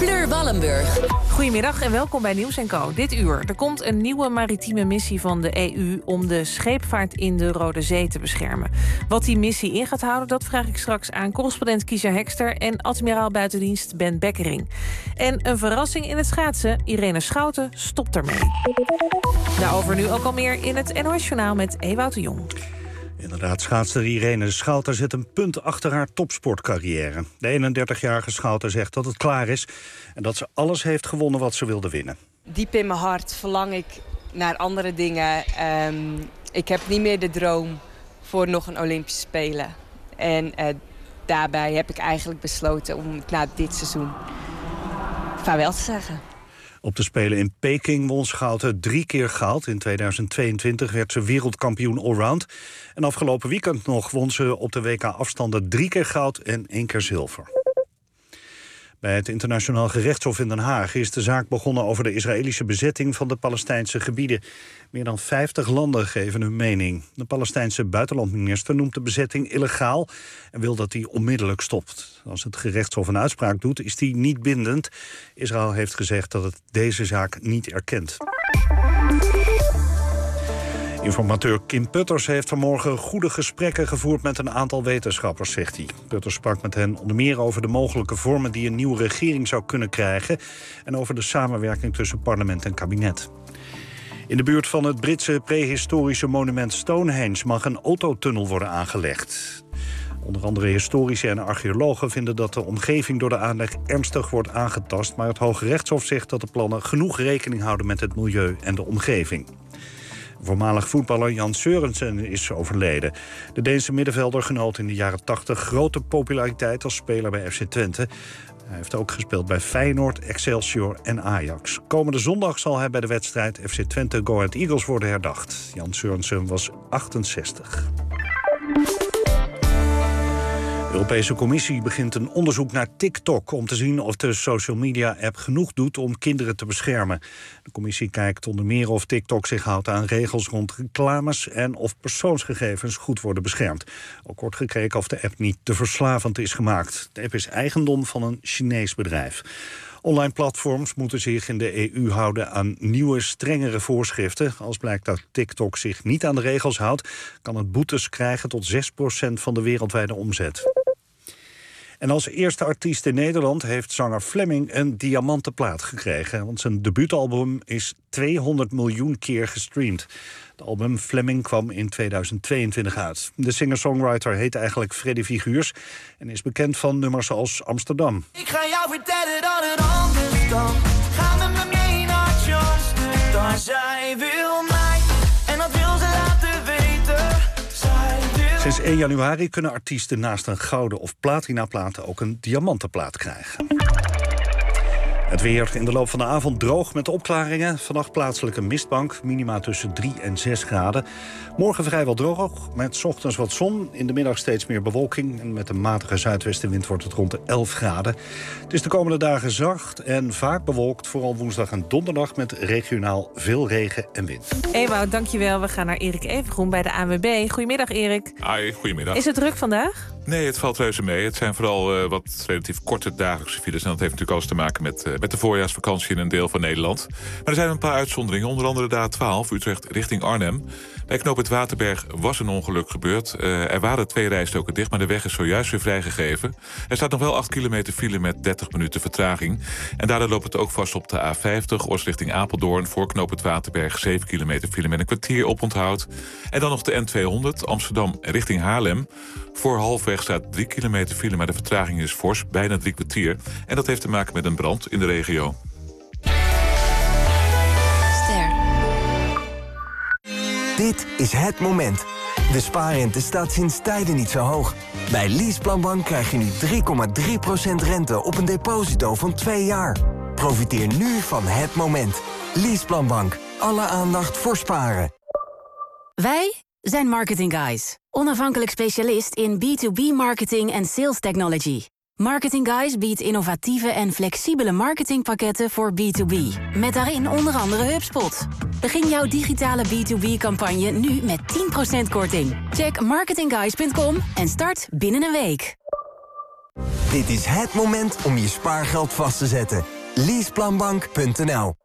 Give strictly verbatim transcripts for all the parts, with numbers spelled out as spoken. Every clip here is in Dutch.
Fleur Wallenburg. Goedemiddag en welkom bij Nieuws en Co. Dit uur. Er komt een nieuwe maritieme missie van de E U... om de scheepvaart in de Rode Zee te beschermen. Wat die missie in gaat houden, dat vraag ik straks aan correspondent Kiesja Hekster... en admiraal buitendienst Ben Bekkering. En een verrassing in het schaatsen. Irene Schouten stopt ermee. Daarover nu ook al meer in het N O S-journaal met Ewout de Jong. Inderdaad, schaatster Irene Schouten zet een punt achter haar topsportcarrière. De eenendertigjarige Schouten zegt dat het klaar is... en dat ze alles heeft gewonnen wat ze wilde winnen. Diep in mijn hart verlang ik naar andere dingen. Um, ik heb niet meer de droom voor nog een Olympische Spelen. En uh, daarbij heb ik eigenlijk besloten om na dit seizoen vaarwel te zeggen. Op de Spelen in Peking won Schouten drie keer goud. In tweeduizend tweeëntwintig werd ze wereldkampioen allround. En afgelopen weekend nog won ze op de W K-afstanden drie keer goud en één keer zilver. Bij het Internationaal Gerechtshof in Den Haag is de zaak begonnen over de Israëlische bezetting van de Palestijnse gebieden. Meer dan vijftig landen geven hun mening. De Palestijnse buitenlandminister noemt de bezetting illegaal en wil dat die onmiddellijk stopt. Als het gerechtshof een uitspraak doet, is die niet bindend. Israël heeft gezegd dat het deze zaak niet erkent. Informateur Kim Putters heeft vanmorgen goede gesprekken gevoerd met een aantal wetenschappers, zegt hij. Putters sprak met hen onder meer over de mogelijke vormen die een nieuwe regering zou kunnen krijgen en over de samenwerking tussen parlement en kabinet. In de buurt van het Britse prehistorische monument Stonehenge mag een autotunnel worden aangelegd. Onder andere historici en archeologen vinden dat de omgeving door de aanleg ernstig wordt aangetast, maar het Hoge Rechtshof zegt dat de plannen genoeg rekening houden met het milieu en de omgeving. Voormalig voetballer Jan Sørensen is overleden. De Deense middenvelder genoot in de jaren tachtig grote populariteit als speler bij F C Twente. Hij heeft ook gespeeld bij Feyenoord, Excelsior en Ajax. Komende zondag zal hij bij de wedstrijd F C Twente Go Ahead Eagles worden herdacht. Jan Sørensen was achtenzestig. De Europese Commissie begint een onderzoek naar TikTok om te zien of de social media app genoeg doet om kinderen te beschermen. De commissie kijkt onder meer of TikTok zich houdt aan regels rond reclames en of persoonsgegevens goed worden beschermd. Ook wordt gekeken of de app niet te verslavend is gemaakt. De app is eigendom van een Chinees bedrijf. Online platforms moeten zich in de E U houden aan nieuwe, strengere voorschriften. Als blijkt dat TikTok zich niet aan de regels houdt, kan het boetes krijgen tot zes procent van de wereldwijde omzet. En als eerste artiest in Nederland heeft zanger Fleming een diamanten plaat gekregen. Want zijn debuutalbum is tweehonderd miljoen keer gestreamd. Het album Fleming kwam in tweeduizend tweeëntwintig uit. De singer-songwriter heet eigenlijk Freddy Figuurs en is bekend van nummers als Amsterdam. Ik ga jou vertellen dat het anders kan. Ga met me mee naar Amsterdam. Zij wil mij en dat wil ze laten weten. Zij wil... Sinds één januari kunnen artiesten naast een gouden of platinaplaat ook een diamantenplaat krijgen. Het weer in de loop van de avond droog met opklaringen. Vannacht plaatselijk een mistbank, minima tussen drie en zes graden. Morgen vrijwel droog, met 's ochtends wat zon. In de middag steeds meer bewolking. En met een matige zuidwestenwind wordt het rond de elf graden. Het is de komende dagen zacht en vaak bewolkt. Vooral woensdag en donderdag met regionaal veel regen en wind. Ewout, dankjewel. We gaan naar Erik Evengroen bij de A N W B. Goedemiddag, Erik. Hoi, goedemiddag. Is het druk vandaag? Nee, het valt reuze mee. Het zijn vooral uh, wat relatief korte dagelijkse files. En dat heeft natuurlijk alles te maken met, uh, met de voorjaarsvakantie in een deel van Nederland. Maar er zijn een paar uitzonderingen. Onder andere de A twaalf, Utrecht richting Arnhem. Bij knooppunt Waterberg was een ongeluk gebeurd. Uh, er waren twee rijstroken dicht, maar de weg is zojuist weer vrijgegeven. Er staat nog wel acht kilometer file met dertig minuten vertraging. En daardoor loopt het ook vast op de A vijftig, Oors richting Apeldoorn. Voor knooppunt Waterberg zeven kilometer file met een kwartier oponthoud. En dan nog de N tweehonderd, Amsterdam richting Haarlem. Voor halfweg staat drie kilometer file, maar de vertraging is fors, bijna drie kwartier. En dat heeft te maken met een brand in de regio. Ster. Dit is het moment. De spaarrente staat sinds tijden niet zo hoog. Bij Leaseplanbank krijg je nu drie komma drie procent rente op een deposito van twee jaar. Profiteer nu van het moment. Leaseplanbank. Alle aandacht voor sparen. Wij zijn Marketing Guys. Onafhankelijk specialist in B to B marketing en sales technology. Marketing Guys biedt innovatieve en flexibele marketingpakketten voor B to B. Met daarin onder andere HubSpot. Begin jouw digitale B to B-campagne nu met tien procent korting. Check marketingguys punt com en start binnen een week. Dit is het moment om je spaargeld vast te zetten. leaseplanbank punt n l.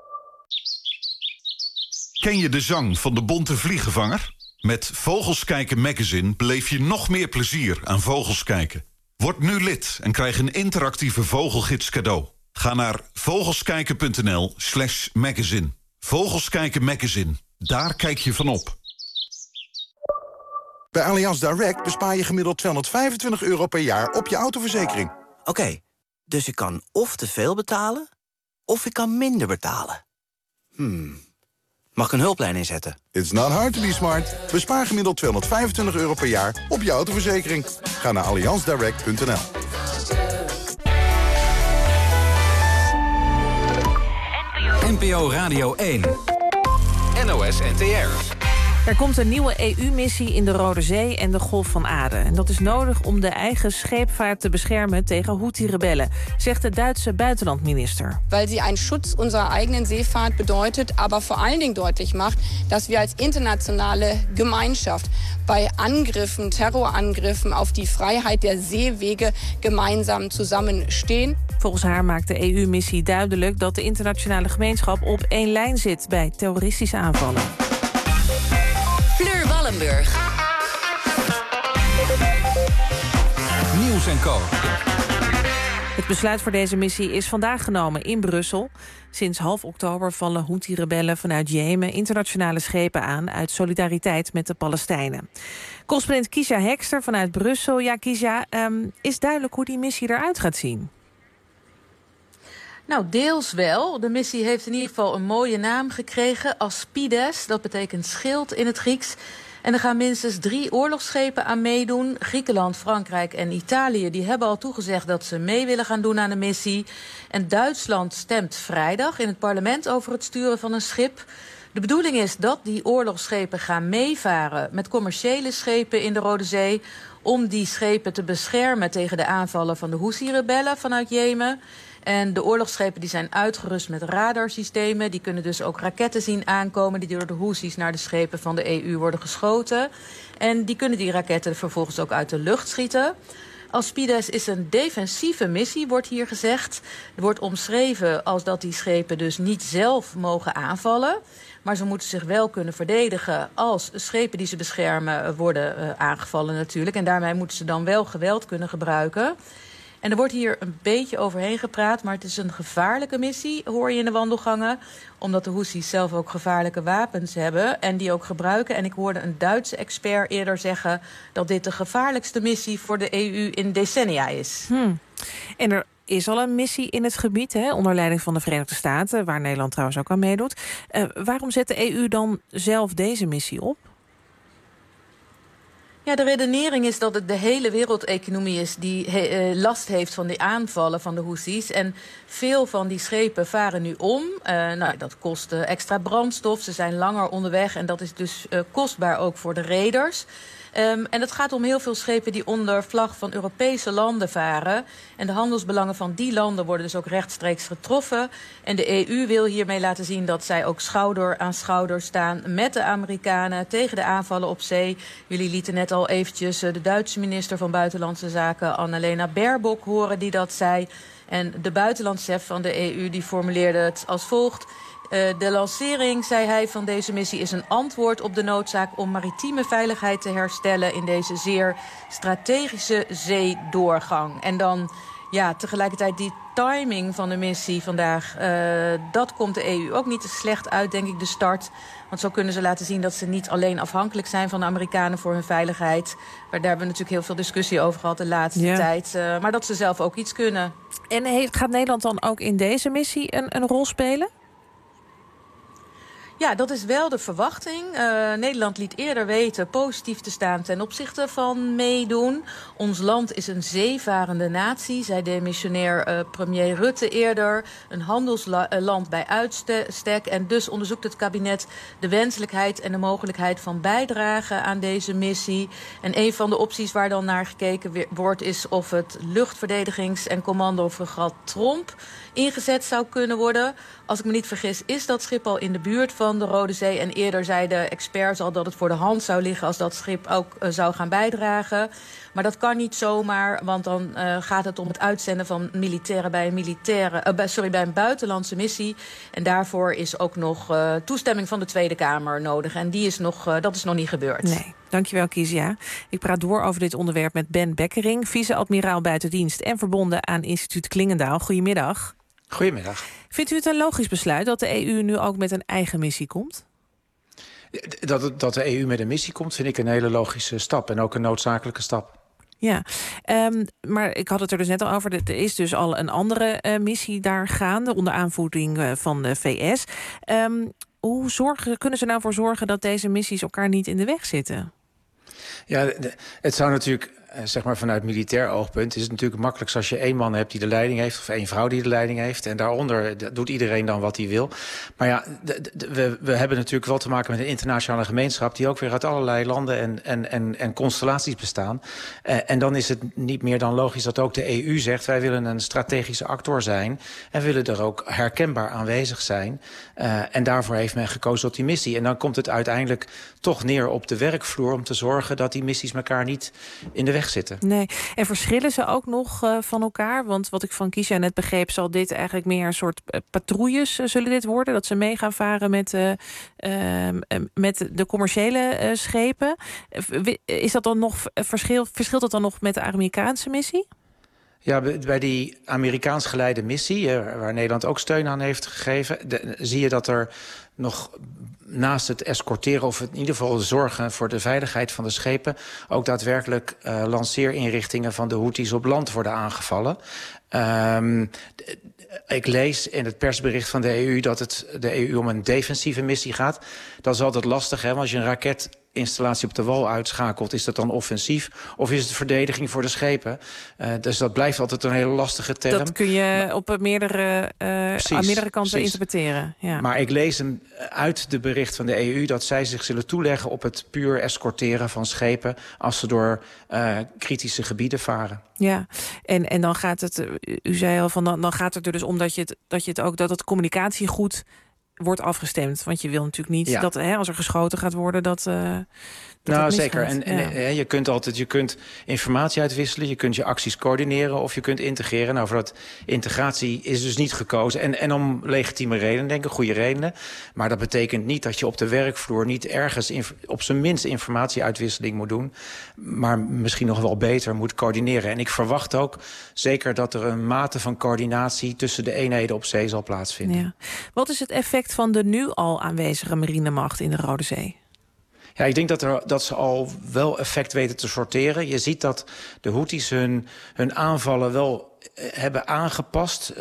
Ken je de zang van de bonte vliegenvanger? Met Vogels Kijken Magazine beleef je nog meer plezier aan vogels kijken. Word nu lid en krijg een interactieve vogelgids cadeau. Ga naar vogelskijken punt n l slash magazine. Vogels Kijken Magazine. Daar kijk je van op. Bij Allianz Direct bespaar je gemiddeld tweehonderdvijfentwintig euro per jaar op je autoverzekering. Oké, okay, dus ik kan of te veel betalen, of ik kan minder betalen. Hmm... Mag ik een hulplijn inzetten? It's not hard to be smart. Bespaar gemiddeld tweehonderdvijfentwintig euro per jaar op je autoverzekering. Ga naar allianz direct punt n l. N P O Radio één. N O S N T R. Er komt een nieuwe E U-missie in de Rode Zee en de Golf van Aden. En dat is nodig om de eigen scheepvaart te beschermen tegen Houthi-rebellen, zegt de Duitse buitenlandminister. Weil sie einen Schutz unserer eigenen Seefahrt bedeutet, aber vor allen Dingen deutlich macht, dass wir als internationale Gemeinschaft bei Angriffen, Terrorangriffen auf die Freiheit der Seewege gemeinsam zusammenstehen. Volgens haar maakt de E U-missie duidelijk dat de internationale gemeenschap op één lijn zit bij terroristische aanvallen. Fleur Wallenburg. Nieuws en Co. Het besluit voor deze missie is vandaag genomen in Brussel. Sinds half oktober vallen Houthi-rebellen vanuit Jemen internationale schepen aan uit solidariteit met de Palestijnen. Correspondent Kisha Hekster vanuit Brussel. Ja, Kisha, um, is duidelijk hoe die missie eruit gaat zien? Nou, deels wel. De missie heeft in ieder geval een mooie naam gekregen, Aspides. Dat betekent schild in het Grieks. En er gaan minstens drie oorlogsschepen aan meedoen. Griekenland, Frankrijk en Italië die hebben al toegezegd dat ze mee willen gaan doen aan de missie. En Duitsland stemt vrijdag in het parlement over het sturen van een schip. De bedoeling is dat die oorlogsschepen gaan meevaren met commerciële schepen in de Rode Zee, om die schepen te beschermen tegen de aanvallen van de Houthi-rebellen vanuit Jemen. En de oorlogsschepen die zijn uitgerust met radarsystemen. Die kunnen dus ook raketten zien aankomen die door de Houthis naar de schepen van de E U worden geschoten. En die kunnen die raketten vervolgens ook uit de lucht schieten. Aspides is een defensieve missie, wordt hier gezegd. Er wordt omschreven als dat die schepen dus niet zelf mogen aanvallen. Maar ze moeten zich wel kunnen verdedigen als schepen die ze beschermen worden uh, aangevallen natuurlijk. En daarmee moeten ze dan wel geweld kunnen gebruiken. En er wordt hier een beetje overheen gepraat, maar het is een gevaarlijke missie, hoor je in de wandelgangen. Omdat de Houthis zelf ook gevaarlijke wapens hebben en die ook gebruiken. En ik hoorde een Duitse expert eerder zeggen dat dit de gevaarlijkste missie voor de E U in decennia is. Hmm. En er is al een missie in het gebied, hè, onder leiding van de Verenigde Staten, waar Nederland trouwens ook aan meedoet. Uh, waarom zet de E U dan zelf deze missie op? Ja, de redenering is dat het de hele wereldeconomie is die he, uh, last heeft van die aanvallen van de Houthis. En veel van die schepen varen nu om. Uh, nou, dat kost uh, extra brandstof, ze zijn langer onderweg en dat is dus uh, kostbaar ook voor de reders. Um, en het gaat om heel veel schepen die onder vlag van Europese landen varen. En de handelsbelangen van die landen worden dus ook rechtstreeks getroffen. En de E U wil hiermee laten zien dat zij ook schouder aan schouder staan met de Amerikanen tegen de aanvallen op zee. Jullie lieten net al eventjes de Duitse minister van Buitenlandse Zaken, Annalena Baerbock, horen die dat zei. En de buitenlandschef van de E U die formuleerde het als volgt. Uh, de lancering, zei hij, van deze missie is een antwoord op de noodzaak om maritieme veiligheid te herstellen in deze zeer strategische zeedoorgang. En dan ja, tegelijkertijd die timing van de missie vandaag, uh, dat komt de E U ook niet te slecht uit, denk ik, de start. Want zo kunnen ze laten zien dat ze niet alleen afhankelijk zijn van de Amerikanen voor hun veiligheid. Maar daar hebben we natuurlijk heel veel discussie over gehad de laatste ja. tijd. Uh, maar dat ze zelf ook iets kunnen. En heeft, gaat Nederland dan ook in deze missie een, een rol spelen? Ja, dat is wel de verwachting. Uh, Nederland liet eerder weten positief te staan ten opzichte van meedoen. Ons land is een zeevarende natie, zei demissionair uh, premier Rutte eerder. Een handelsland bij uitstek. En dus onderzoekt het kabinet de wenselijkheid en de mogelijkheid van bijdrage aan deze missie. En een van de opties waar dan naar gekeken wordt is of het luchtverdedigings- en commandofregat Tromp ingezet zou kunnen worden. Als ik me niet vergis is dat schip al in de buurt van van de Rode Zee. En eerder zeiden experts al dat het voor de hand zou liggen als dat schip ook uh, zou gaan bijdragen. Maar dat kan niet zomaar, want dan uh, gaat het om het uitzenden van militairen bij een, militaire, uh, bij, sorry, bij een buitenlandse missie. En daarvoor is ook nog uh, toestemming van de Tweede Kamer nodig. En die is nog, uh, dat is nog niet gebeurd. Nee. Dankjewel, Kizia. Ik praat door over dit onderwerp met Ben Bekkering, vice-admiraal buitendienst en verbonden aan instituut Klingendaal. Goedemiddag. Goedemiddag. Vindt u het een logisch besluit dat de E U nu ook met een eigen missie komt? Dat, dat de E U met een missie komt, vind ik een hele logische stap en ook een noodzakelijke stap. Ja, um, maar ik had het er dus net al over. Er is dus al een andere uh, missie daar gaande onder aanvoering uh, van de V S. Um, hoe zorgen, kunnen ze nou voor zorgen dat deze missies elkaar niet in de weg zitten? Ja, de, het zou natuurlijk, zeg maar vanuit militair oogpunt, is het natuurlijk makkelijk als je één man hebt die de leiding heeft of één vrouw die de leiding heeft. En daaronder doet iedereen dan wat hij wil. Maar ja, de, de, we, we hebben natuurlijk wel te maken met een internationale gemeenschap die ook weer uit allerlei landen en, en, en, en constellaties bestaan. Uh, en dan is het niet meer dan logisch dat ook de E U zegt, wij willen een strategische actor zijn en willen er ook herkenbaar aanwezig zijn. Uh, en daarvoor heeft men gekozen tot die missie. En dan komt het uiteindelijk toch neer op de werkvloer om te zorgen dat die missies elkaar niet in de weg zitten. Nee. En verschillen ze ook nog uh, van elkaar? Want wat ik van Kizia net begreep, zal dit eigenlijk meer een soort uh, patrouilles uh, zullen dit worden? Dat ze mee gaan varen met, uh, uh, met de commerciële uh, schepen. Is dat dan nog verschil, verschilt dat dan nog met de Amerikaanse missie? Ja, bij die Amerikaans geleide missie, waar Nederland ook steun aan heeft gegeven, de, zie je dat er nog naast het escorteren of in ieder geval zorgen voor de veiligheid van de schepen ook daadwerkelijk uh, lanceerinrichtingen van de Houthis op land worden aangevallen. Um, ik lees in het persbericht van de E U dat het de E U om een defensieve missie gaat. Dat is altijd lastig, hè? Want als je een raketinstallatie op de wal uitschakelt, is dat dan offensief of is het verdediging voor de schepen? Uh, dus dat blijft altijd een hele lastige term. Dat kun je op meerdere, uh, precies, aan meerdere kanten precies. interpreteren. Ja. Maar ik lees hem uit de bericht van de E U dat zij zich zullen toeleggen op het puur escorteren van schepen als ze door uh, kritische gebieden varen. Ja, en, en dan gaat het, u zei al van dan, dan gaat het er dus om dat je het, dat je het ook dat het communicatie goed wordt afgestemd. Want je wil natuurlijk niet ja. dat hè, als er geschoten gaat worden, dat. Uh, dat nou, zeker. En, en ja. je kunt altijd je kunt informatie uitwisselen, je kunt je acties coördineren of je kunt integreren. Nou, voor dat integratie is dus niet gekozen. En, en om legitieme redenen, denk ik, goede redenen. Maar dat betekent niet dat je op de werkvloer niet ergens inf- op zijn minst informatieuitwisseling moet doen. Maar misschien nog wel beter moet coördineren. En ik verwacht ook zeker dat er een mate van coördinatie tussen de eenheden op zee zal plaatsvinden. Ja. Wat is het effect van de nu al aanwezige marinemacht in de Rode Zee? Ja, ik denk dat, er, dat ze al wel effect weten te sorteren. Je ziet dat de Houthis hun, hun aanvallen wel hebben aangepast. Uh,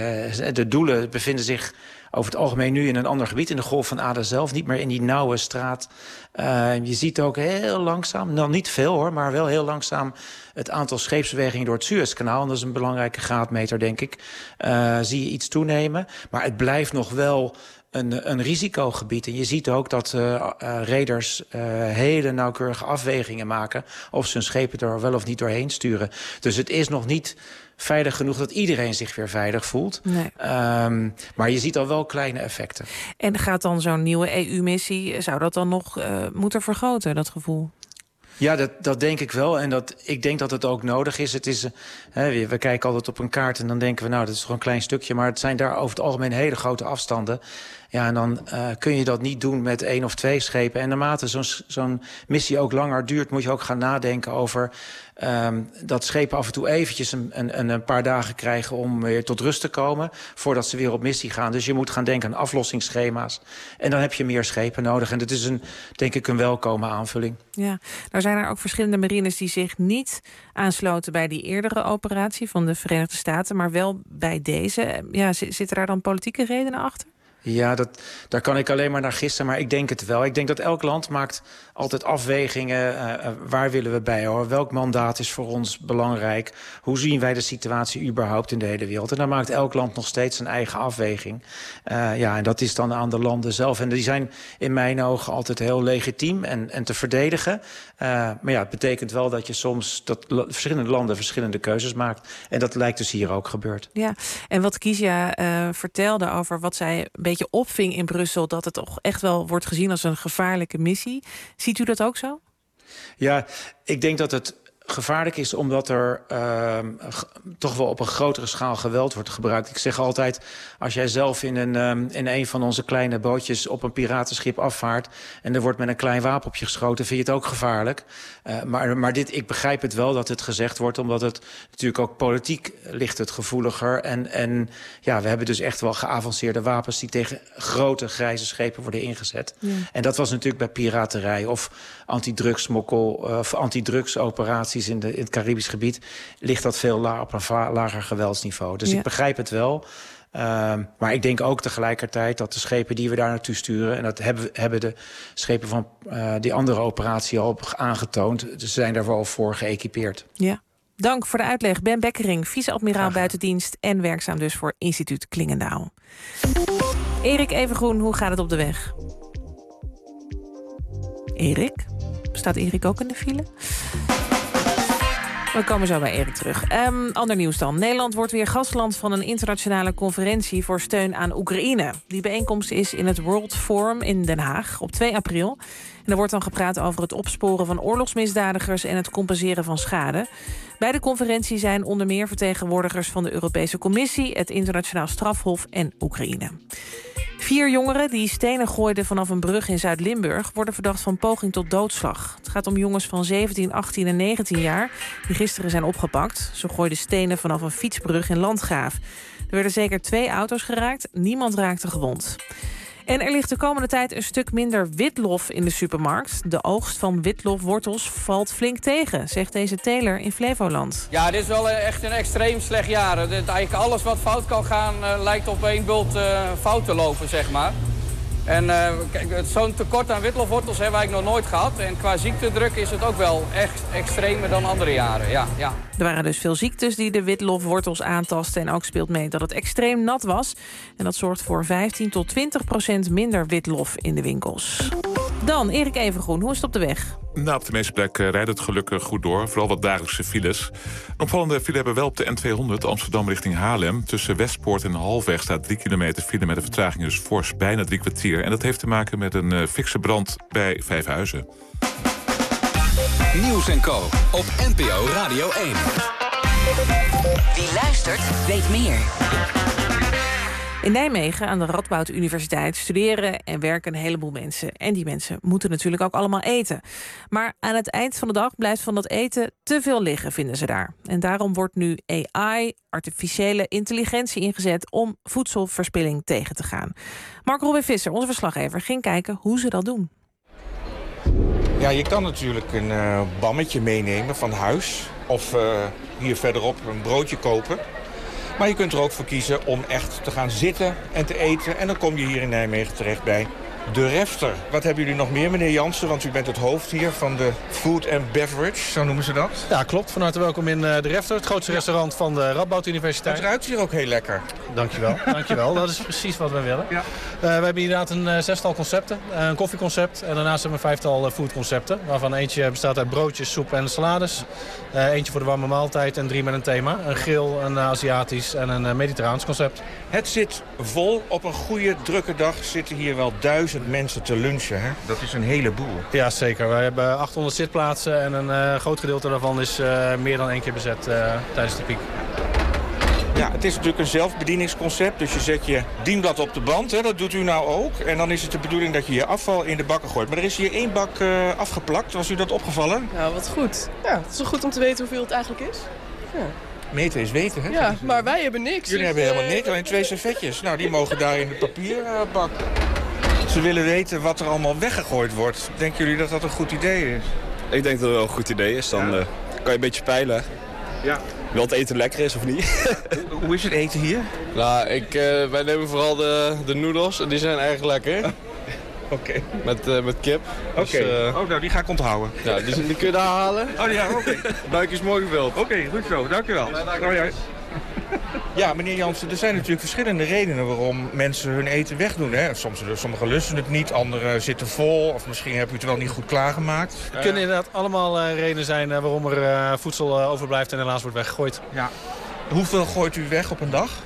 de doelen bevinden zich over het algemeen nu in een ander gebied, in de Golf van Aden zelf, niet meer in die nauwe straat. Uh, je ziet ook heel langzaam, nou niet veel hoor, maar wel heel langzaam het aantal scheepsbewegingen door het Suezkanaal, en dat is een belangrijke graadmeter, denk ik, uh, zie je iets toenemen. Maar het blijft nog wel Een, een risicogebied. En je ziet ook dat uh, uh, reders uh, hele nauwkeurige afwegingen maken of ze hun schepen er wel of niet doorheen sturen. Dus het is nog niet veilig genoeg dat iedereen zich weer veilig voelt. Nee. Um, maar je ziet al wel kleine effecten. En gaat dan zo'n nieuwe E U-missie, zou dat dan nog uh, moeten vergroten, dat gevoel? Ja, dat, dat denk ik wel. En dat, ik denk dat het ook nodig is. Het is hè, we kijken altijd op een kaart en dan denken we, nou, dat is toch een klein stukje. Maar het zijn daar over het algemeen hele grote afstanden. Ja, en dan uh, kun je dat niet doen met één of twee schepen. En naarmate zo'n zo'n missie ook langer duurt, moet je ook gaan nadenken over um, dat schepen af en toe eventjes een, een, een paar dagen krijgen om weer tot rust te komen voordat ze weer op missie gaan. Dus je moet gaan denken aan aflossingsschema's. En dan heb je meer schepen nodig. En dat is een, denk ik, een welkome aanvulling. Ja, nou zijn er ook verschillende marines die zich niet aansloten bij die eerdere operatie van de Verenigde Staten, maar wel bij deze. Ja, zitten daar dan politieke redenen achter? Ja, dat, daar kan ik alleen maar naar gissen, maar ik denk het wel. Ik denk dat elk land maakt altijd afwegingen. Uh, waar willen we bij horen? Welk mandaat is voor ons belangrijk? Hoe zien wij de situatie überhaupt in de hele wereld? En dan maakt elk land nog steeds zijn eigen afweging. Uh, ja, en dat is dan aan de landen zelf. En die zijn in mijn ogen altijd heel legitiem en, en te verdedigen. Uh, maar ja, het betekent wel dat je soms dat verschillende landen verschillende keuzes maakt. En dat lijkt dus hier ook gebeurd. Ja, en wat Kizia uh, vertelde over wat zij een beetje opving in Brussel... dat het toch echt wel wordt gezien als een gevaarlijke missie. Ziet u dat ook zo? Ja, ik denk dat het gevaarlijk is omdat er uh, toch wel op een grotere schaal geweld wordt gebruikt. Ik zeg altijd, als jij zelf in een, um, in een van onze kleine bootjes op een piratenschip afvaart en er wordt met een klein wapen op je geschoten, vind je het ook gevaarlijk. Uh, maar maar dit, ik begrijp het wel dat het gezegd wordt, omdat het natuurlijk ook politiek ligt het gevoeliger. En, en ja, we hebben dus echt wel geavanceerde wapens die tegen grote grijze schepen worden ingezet. Ja. En dat was natuurlijk bij piraterij of antidrugsmokkel uh, of antidrugsoperaties in, de, in het Caribisch gebied, ligt dat veel la, op een va, lager geweldsniveau. Dus ja. ik begrijp het wel. Uh, maar ik denk ook tegelijkertijd dat de schepen die we daar naartoe sturen, en dat hebben, hebben de schepen van uh, die andere operatie al aangetoond, dus ze zijn daar wel voor geëquipeerd. Ja. Dank voor de uitleg. Ben Bekkering, vice-admiraal buitendienst en werkzaam dus voor instituut Klingendaal. Erik Evengroen, hoe gaat het op de weg? Erik? Staat Erik ook in de file? We komen zo bij Erik terug. Um, ander nieuws dan. Nederland wordt weer gastland van een internationale conferentie voor steun aan Oekraïne. Die bijeenkomst is in het World Forum in Den Haag op twee april. En er wordt dan gepraat over het opsporen van oorlogsmisdadigers en het compenseren van schade. Bij de conferentie zijn onder meer vertegenwoordigers van de Europese Commissie, het Internationaal Strafhof en Oekraïne. Vier jongeren die stenen gooiden vanaf een brug in Zuid-Limburg worden verdacht van poging tot doodslag. Het gaat om jongens van zeventien, achttien en negentien jaar die gisteren zijn opgepakt. Ze gooiden stenen vanaf een fietsbrug in Landgraaf. Er werden zeker twee auto's geraakt, niemand raakte gewond. En er ligt de komende tijd een stuk minder witlof in de supermarkt. De oogst van witlofwortels valt flink tegen, zegt deze teler in Flevoland. Ja, dit is wel echt een extreem slecht jaar. Dit, eigenlijk alles wat fout kan gaan uh, lijkt op één bult uh, fout te lopen, zeg maar. En uh, kijk, zo'n tekort aan witlofwortels hebben wij nog nooit gehad. En qua ziektedruk is het ook wel echt extremer dan andere jaren. Ja, ja. Er waren dus veel ziektes die de witlofwortels aantasten. En ook speelt mee dat het extreem nat was. En dat zorgt voor vijftien tot twintig procent minder witlof in de winkels. Dan, Erik Evengroen, hoe is het op de weg? Nou, op de meeste plekken rijdt het gelukkig goed door. Vooral wat dagelijkse files. Een opvallende file hebben we wel op de N tweehonderd... Amsterdam richting Haarlem. Tussen Westpoort en Halfweg staat drie kilometer file... met een vertraging dus fors, bijna drie kwartier. En dat heeft te maken met een uh, fikse brand bij Vijfhuizen. Nieuws en Co. op N P O Radio één. Wie luistert, weet meer. In Nijmegen aan de Radboud Universiteit studeren en werken een heleboel mensen. En die mensen moeten natuurlijk ook allemaal eten. Maar aan het eind van de dag blijft van dat eten te veel liggen, vinden ze daar. En daarom wordt nu A I, artificiële intelligentie, ingezet om voedselverspilling tegen te gaan. Mark Robin Visser, onze verslaggever, ging kijken hoe ze dat doen. Ja, je kan natuurlijk een uh, bammetje meenemen van huis. Of uh, hier verderop een broodje kopen. Maar je kunt er ook voor kiezen om echt te gaan zitten en te eten. En dan kom je hier in Nijmegen terecht bij De Refter. Wat hebben jullie nog meer, meneer Jansen? Want u bent het hoofd hier van de Food and Beverage, zo noemen ze dat. Ja, klopt. Van harte welkom in De Refter, het grootste ja. restaurant van de Radboud Universiteit. Het ruikt hier ook heel lekker. Dankjewel, dankjewel. Dat is precies wat we willen. Ja. Uh, we hebben inderdaad een uh, zestal concepten. Uh, een koffieconcept en daarnaast hebben we een vijftal uh, foodconcepten. Waarvan eentje bestaat uit broodjes, soep en salades. Uh, eentje voor de warme maaltijd en drie met een thema. Een grill, een uh, Aziatisch en een uh, Mediterraans concept. Het zit vol. Op een goede, drukke dag zitten hier wel duizend mensen te lunchen. Hè? Dat is een heleboel. Ja, zeker. We hebben achthonderd zitplaatsen en een uh, groot gedeelte daarvan is uh, meer dan één keer bezet uh, tijdens de piek. Ja, het is natuurlijk een zelfbedieningsconcept. Dus je zet je dienblad op de band. Hè? Dat doet u nou ook. En dan is het de bedoeling dat je je afval in de bakken gooit. Maar er is hier één bak uh, afgeplakt. Was u dat opgevallen? Nou, wat goed. Ja, het is wel goed om te weten hoeveel het eigenlijk is. Ja. Meten is weten, hè? Ja, maar wij hebben niks. Jullie dus, hebben helemaal uh... niks, alleen twee servetjes. Nou, die mogen daar in de papierbak. Ze willen weten wat er allemaal weggegooid wordt. Denken jullie dat dat een goed idee is? Ik denk dat het wel een goed idee is. Dan ja. uh, kan je een beetje peilen. Ja. Wel het eten lekker is of niet. Hoe is het eten hier? Nou, ik, uh, wij nemen vooral de, de noedels en die zijn erg lekker. Oké. Okay. Met, uh, met kip. Oké, okay. dus, uh, oh, nou die ga ik onthouden. Ja, die, die kun je daar halen. Oh ja, oké. Okay. Buik is mooi gevuld. Oké, okay, goed zo. Dank u wel. Ja, dank oh, ja. Ja, meneer Jansen, er zijn natuurlijk verschillende redenen waarom mensen hun eten wegdoen. Hè? Soms, sommigen lusten het niet, anderen zitten vol. Of misschien hebben u het wel niet goed klaargemaakt. Het uh, kunnen inderdaad allemaal uh, redenen zijn uh, waarom er uh, voedsel uh, overblijft en helaas wordt weggegooid. Ja. Hoeveel gooit u weg op een dag?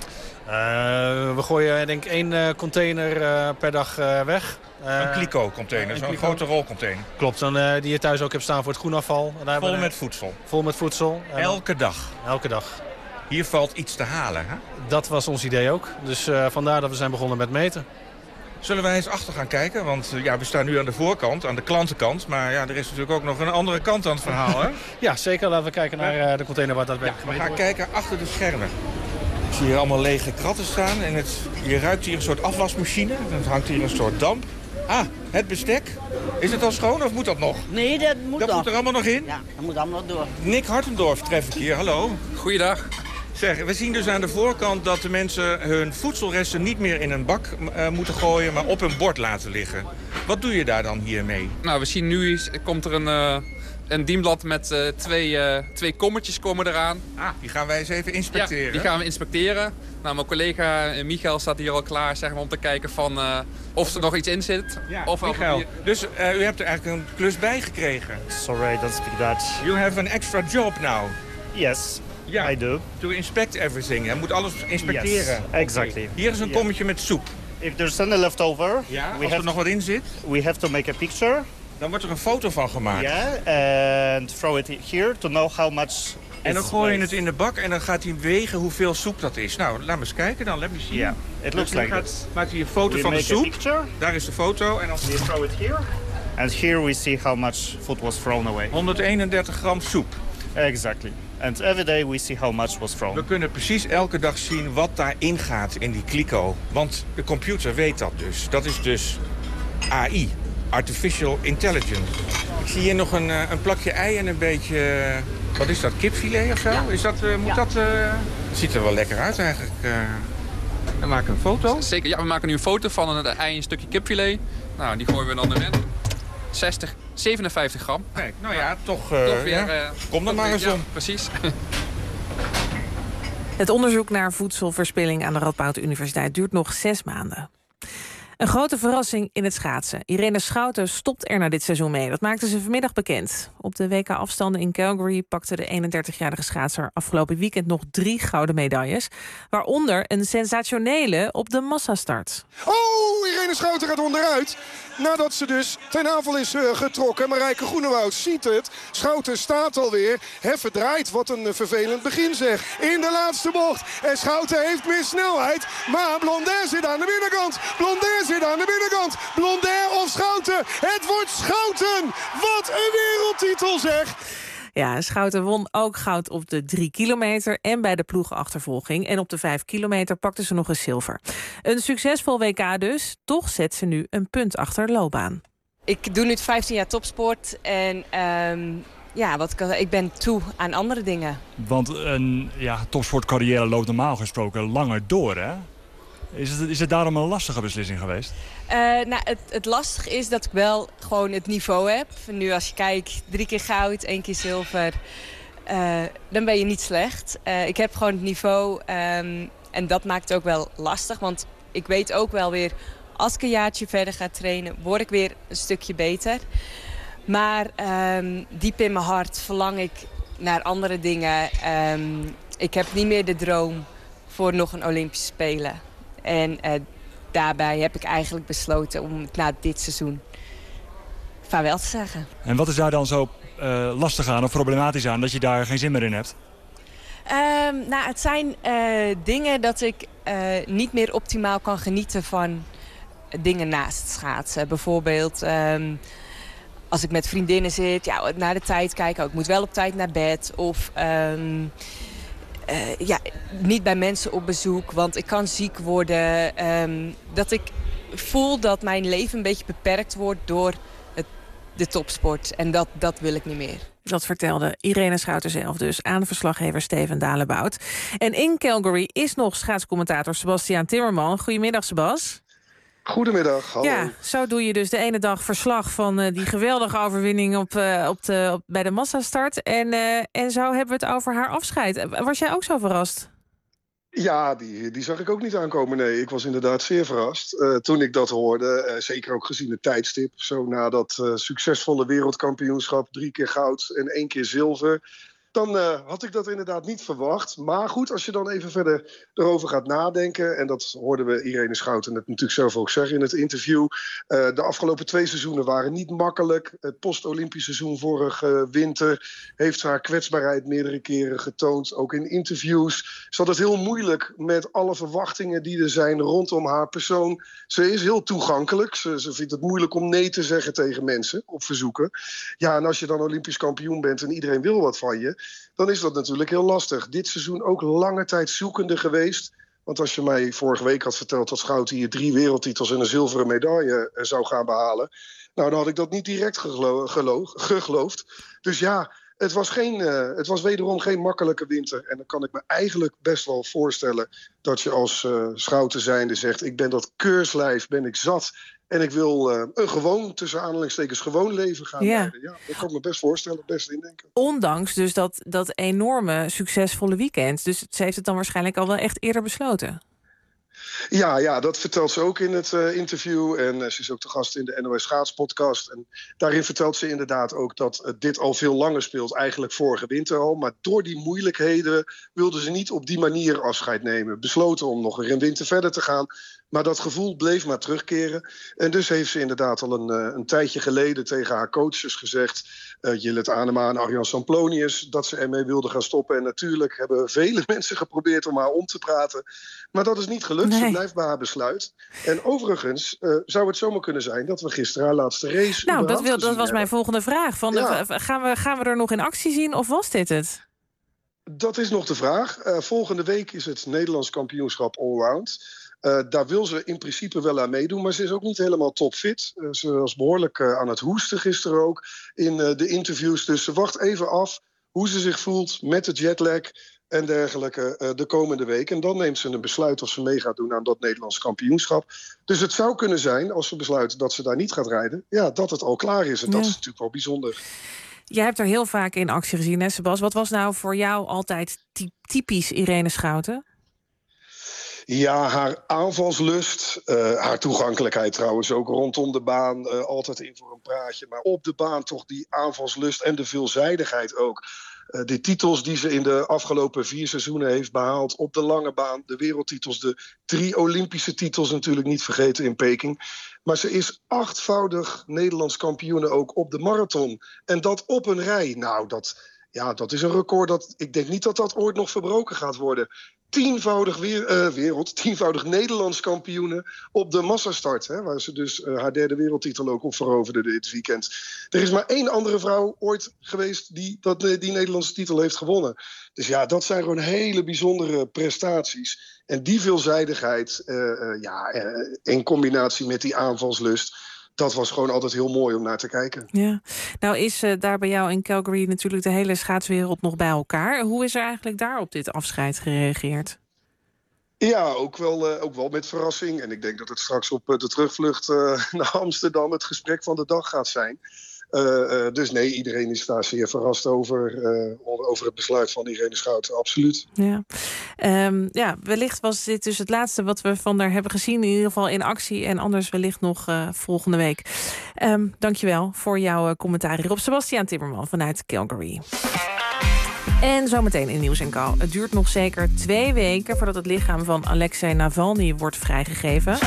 Uh, we gooien denk ik één uh, container uh, per dag uh, weg. Uh, een kliko-container, zo'n grote rolcontainer. Klopt, dan, uh, die je thuis ook hebt staan voor het groenafval. Daar vol met voedsel? Vol met voedsel. Elke dag? Elke dag. Hier valt iets te halen, hè? Dat was ons idee ook. Dus uh, vandaar dat we zijn begonnen met meten. Zullen wij eens achter gaan kijken? Want uh, ja, we staan nu aan de voorkant, aan de klantenkant. Maar ja, er is natuurlijk ook nog een andere kant aan het verhaal, hè? Ja, zeker. Laten we kijken naar uh, de container waar dat werkt. Ja, we gaan kijken achter de schermen. Ik zie hier allemaal lege kratten staan. En het, je ruikt hier een soort afwasmachine. Er hangt hier een soort damp. Ah, het bestek. Is het al schoon of moet dat nog? Nee, dat moet dat nog. moet er allemaal nog in? Ja, dat moet allemaal nog door. Nick Hartendorf tref ik hier. Hallo. Goeiedag. Zeg, we zien dus aan de voorkant dat de mensen hun voedselresten niet meer in een bak uh, moeten gooien, maar op een bord laten liggen. Wat doe je daar dan hiermee? Nou, we zien nu komt er een, uh, een dienblad met uh, twee, uh, twee kommetjes komen eraan. Ah, die gaan wij eens even inspecteren. Ja, die gaan we inspecteren. Nou, mijn collega Michael staat hier al klaar, zeg maar, om te kijken van, uh, of er nog iets in zit. Ja, of Michael. Dus uh, u hebt er eigenlijk een klus bij gekregen. Sorry, I don't speak Dutch. You have an extra job now. Yes. Ja, I do. To inspect everything. Je moet alles inspecteren. Yes, exactly. Okay. Hier is een yeah. kommetje met soep. If there's any left over, ja, we als have er nog wat in zit, we have to make a picture. Dan wordt er een foto van gemaakt. Ja, yeah, and throw it here to know how much. En dan gooi je het in de bak en dan gaat hij wegen hoeveel soep dat is. Nou, laat me eens kijken dan. Let me zien. Ja, yeah, it looks dus like gaat, this. Maakt hij een foto we van de soep. Daar is de foto. En dan we throw it here. And here we see how much food was thrown away. honderdeenendertig gram soep. Exactly. And every day we see how much was thrown. We kunnen precies elke dag zien wat daarin gaat in die kliko. Want de computer weet dat dus. Dat is dus A I, Artificial Intelligence. Ik zie hier nog een, een plakje ei en een beetje... Wat is dat, kipfilet of zo? Ja. Is dat, uh, moet ja. dat... Uh... Het ziet er wel lekker uit eigenlijk. Uh... We maken een foto. Zeker, ja, we maken nu een foto van een ei en een stukje kipfilet. Nou, die gooien we dan erin. zestig, zevenenvijftig gram. Kijk, nou ja, toch, uh, toch weer, ja. Uh, Kom er maar eens ja, om. Precies. Het onderzoek naar voedselverspilling aan de Radboud Universiteit duurt nog zes maanden. Een grote verrassing in het schaatsen. Irene Schouten stopt er na dit seizoen mee. Dat maakte ze vanmiddag bekend. Op de W K-afstanden in Calgary pakte de eenendertigjarige schaatser afgelopen weekend nog drie gouden medailles. Waaronder een sensationele op de massastart. Oh, Irene Schouten gaat onderuit. Nadat ze dus ten aanval is uh, getrokken. Marijke Groenewoud ziet het. Schouten staat alweer. Heffen draait. Wat een uh, vervelend begin zeg. In de laatste bocht. En Schouten heeft meer snelheid. Maar Blondet zit aan de binnenkant. Blondet zit aan de binnenkant. Blondet of Schouten. Het wordt Schouten. Wat een wereldtitel zeg. Ja, Schouten won ook goud op de drie kilometer en bij de ploegachtervolging. En op de vijf kilometer pakte ze nog eens zilver. Een succesvol W K dus. Toch zet ze nu een punt achter loopbaan. Ik doe nu vijftien jaar topsport en um, ja, wat ik, ik ben toe aan andere dingen. Want een ja, topsportcarrière loopt normaal gesproken langer door, hè? Is het, is het daarom een lastige beslissing geweest? Uh, nou, het, het lastige is dat ik wel gewoon het niveau heb. Nu als je kijkt, drie keer goud, één keer zilver. Uh, dan ben je niet slecht. Uh, ik heb gewoon het niveau um, en dat maakt het ook wel lastig. Want ik weet ook wel weer, als ik een jaartje verder ga trainen, word ik weer een stukje beter. Maar um, diep in mijn hart verlang ik naar andere dingen. Um, ik heb niet meer de droom voor nog een Olympische Spelen. En uh, daarbij heb ik eigenlijk besloten om na dit seizoen vaarwel te zeggen. En wat is daar dan zo uh, lastig aan of problematisch aan dat je daar geen zin meer in hebt? Um, nou, het zijn uh, dingen dat ik uh, niet meer optimaal kan genieten van dingen naast schaatsen. Bijvoorbeeld um, als ik met vriendinnen zit, ja, naar de tijd kijken. Oh, ik moet wel op tijd naar bed. Of um, uh, ja, niet bij mensen op bezoek, want ik kan ziek worden. Um, dat ik voel dat mijn leven een beetje beperkt wordt door het, de topsport. En dat, dat wil ik niet meer. Dat vertelde Irene Schouten zelf dus aan verslaggever Steven Dalebout. En in Calgary is nog schaatscommentator Sebastiaan Timmerman. Goedemiddag, Sebas. Goedemiddag, hallo. Ja, zo doe je dus de ene dag verslag van uh, die geweldige overwinning op, uh, op de, op, bij de massastart. En, uh, en zo hebben we het over haar afscheid. Was jij ook zo verrast? Ja, die, die zag ik ook niet aankomen. Nee, ik was inderdaad zeer verrast uh, toen ik dat hoorde. Uh, zeker ook gezien het tijdstip. Zo na dat uh, succesvolle wereldkampioenschap. Drie keer goud en één keer zilver. dan uh, had ik dat inderdaad niet verwacht. Maar goed, als je dan even verder erover gaat nadenken... en dat hoorden we Irene Schouten het natuurlijk zelf ook zeggen in het interview... Uh, de afgelopen twee seizoenen waren niet makkelijk. Het post-Olympisch seizoen vorige winter heeft haar kwetsbaarheid meerdere keren getoond. Ook in interviews. Ze had het heel moeilijk met alle verwachtingen die er zijn rondom haar persoon. Ze is heel toegankelijk. Ze, ze vindt het moeilijk om nee te zeggen tegen mensen op verzoeken. Ja, en als je dan Olympisch kampioen bent en iedereen wil wat van je... dan is dat natuurlijk heel lastig. Dit seizoen ook lange tijd zoekende geweest. Want als je mij vorige week had verteld dat Schouten hier drie wereldtitels en een zilveren medaille zou gaan behalen... nou, dan had ik dat niet direct gegelo- gelo- geloofd. Dus ja, het was, geen, uh, het was wederom geen makkelijke winter. En dan kan ik me eigenlijk best wel voorstellen dat je als uh, Schouten zijnde zegt... ik ben dat keurslijf, ben ik zat... en ik wil uh, een gewoon, tussen aanhalingstekens, gewoon leven gaan ja. leiden. Ja, dat kan ik me best voorstellen, best indenken. Ondanks dus dat, dat enorme, succesvolle weekend. Dus ze heeft het dan waarschijnlijk al wel echt eerder besloten. Ja, ja, dat vertelt ze ook in het uh, interview. En uh, ze is ook te gast in de N O S Schaatspodcast. En daarin vertelt ze inderdaad ook dat uh, dit al veel langer speelt. Eigenlijk vorige winter al. Maar door die moeilijkheden wilden ze niet op die manier afscheid nemen. Besloten om nog weer een winter verder te gaan. Maar dat gevoel bleef maar terugkeren. En dus heeft ze inderdaad al een, uh, een tijdje geleden tegen haar coaches gezegd... Uh, Jillet Anema en Arjan Samplonius, dat ze ermee wilden gaan stoppen. En natuurlijk hebben vele mensen geprobeerd om haar om te praten. Maar dat is niet gelukt. Nee. Ze blijft bij haar besluit. En overigens uh, zou het zomaar kunnen zijn dat we gisteren haar laatste race... Nou, dat, wil, dat was hebben. mijn volgende vraag. Van ja. de, gaan, we, gaan we er nog in actie zien of was dit het? Dat is nog de vraag. Uh, volgende week is het Nederlands kampioenschap allround... Uh, daar wil ze in principe wel aan meedoen, maar ze is ook niet helemaal topfit. Uh, ze was behoorlijk uh, aan het hoesten gisteren ook in uh, de interviews. Dus ze wacht even af hoe ze zich voelt met de jetlag en dergelijke uh, de komende week. En dan neemt ze een besluit of ze mee gaat doen aan dat Nederlands kampioenschap. Dus het zou kunnen zijn, als ze besluit dat ze daar niet gaat rijden... ja, dat het al klaar is. En ja. dat is natuurlijk wel bijzonder. Jij hebt er heel vaak in actie gezien, hè, Sebas? Wat was nou voor jou altijd typisch Irene Schouten? Ja, haar aanvalslust, uh, haar toegankelijkheid trouwens ook rondom de baan. Uh, altijd in voor een praatje, maar op de baan toch die aanvalslust en de veelzijdigheid ook. Uh, de titels die ze in de afgelopen vier seizoenen heeft behaald op de lange baan. De wereldtitels, de drie Olympische titels natuurlijk niet vergeten in Peking. Maar ze is achtvoudig Nederlands kampioene ook op de marathon. En dat op een rij. Nou, dat, ja, dat is een record dat ik denk niet dat dat ooit nog verbroken gaat worden. Tienvoudig weer, uh, wereld, tienvoudig Nederlands kampioene op de massastart. Hè, waar ze dus uh, haar derde wereldtitel ook op veroverde dit weekend. Er is maar één andere vrouw ooit geweest die dat, die Nederlandse titel heeft gewonnen. Dus ja, dat zijn gewoon hele bijzondere prestaties. En die veelzijdigheid, uh, uh, ja, uh, in combinatie met die aanvalslust... dat was gewoon altijd heel mooi om naar te kijken. Ja. Nou is uh, daar bij jou in Calgary natuurlijk de hele schaatswereld nog bij elkaar. Hoe is er eigenlijk daar op dit afscheid gereageerd? Ja, ook wel, uh, ook wel met verrassing. En ik denk dat het straks op uh, de terugvlucht uh, naar Amsterdam het gesprek van de dag gaat zijn. Uh, uh, dus nee, iedereen is daar zeer verrast over, uh, over het besluit van Irene Schouten, absoluut. Ja. Um, ja, wellicht was dit dus het laatste wat we van haar hebben gezien, in ieder geval in actie, en anders wellicht nog uh, volgende week. Um, dankjewel voor jouw uh, commentaar hierop. Sebastiaan Timmerman vanuit Calgary. En zometeen in Nieuws en Co. Het duurt nog zeker twee weken voordat het lichaam van Alexei Navalny wordt vrijgegeven.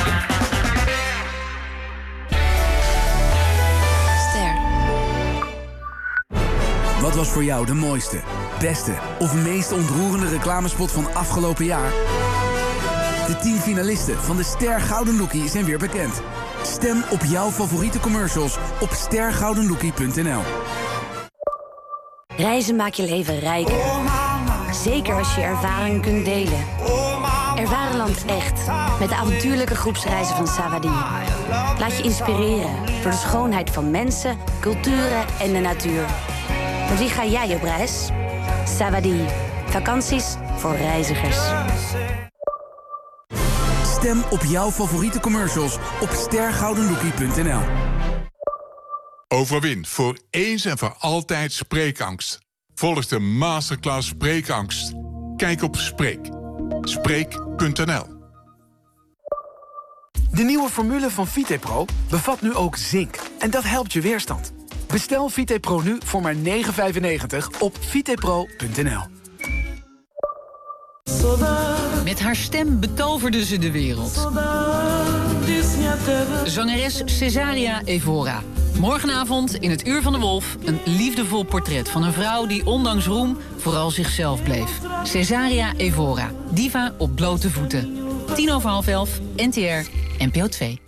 Wat was voor jou de mooiste, beste of meest ontroerende reclamespot van afgelopen jaar? De tien finalisten van de Ster Gouden Lookie zijn weer bekend. Stem op jouw favoriete commercials op ster gouden lookie punt n l. Reizen maakt je leven rijker. Zeker als je ervaringen kunt delen. Ervaar land echt met de avontuurlijke groepsreizen van Savadi. Laat je inspireren door de schoonheid van mensen, culturen en de natuur. Met wie ga jij op reis? Savadi. Vakanties voor reizigers. Stem op jouw favoriete commercials op ster gouden lookie punt n l. Overwin voor eens en voor altijd spreekangst. Volg de masterclass Spreekangst. Kijk op Spreek. Spreek punt n l. De nieuwe formule van Vitepro bevat nu ook zink. En dat helpt je weerstand. Bestel Vitepro nu voor maar negen euro vijfennegentig op vitepro punt n l. Met haar stem betoverde ze de wereld. Zangeres Cesaria Evora. Morgenavond in het Uur van de Wolf een liefdevol portret van een vrouw die ondanks roem vooral zichzelf bleef. Cesaria Evora, diva op blote voeten. Tien over half elf, N T R, N P O twee.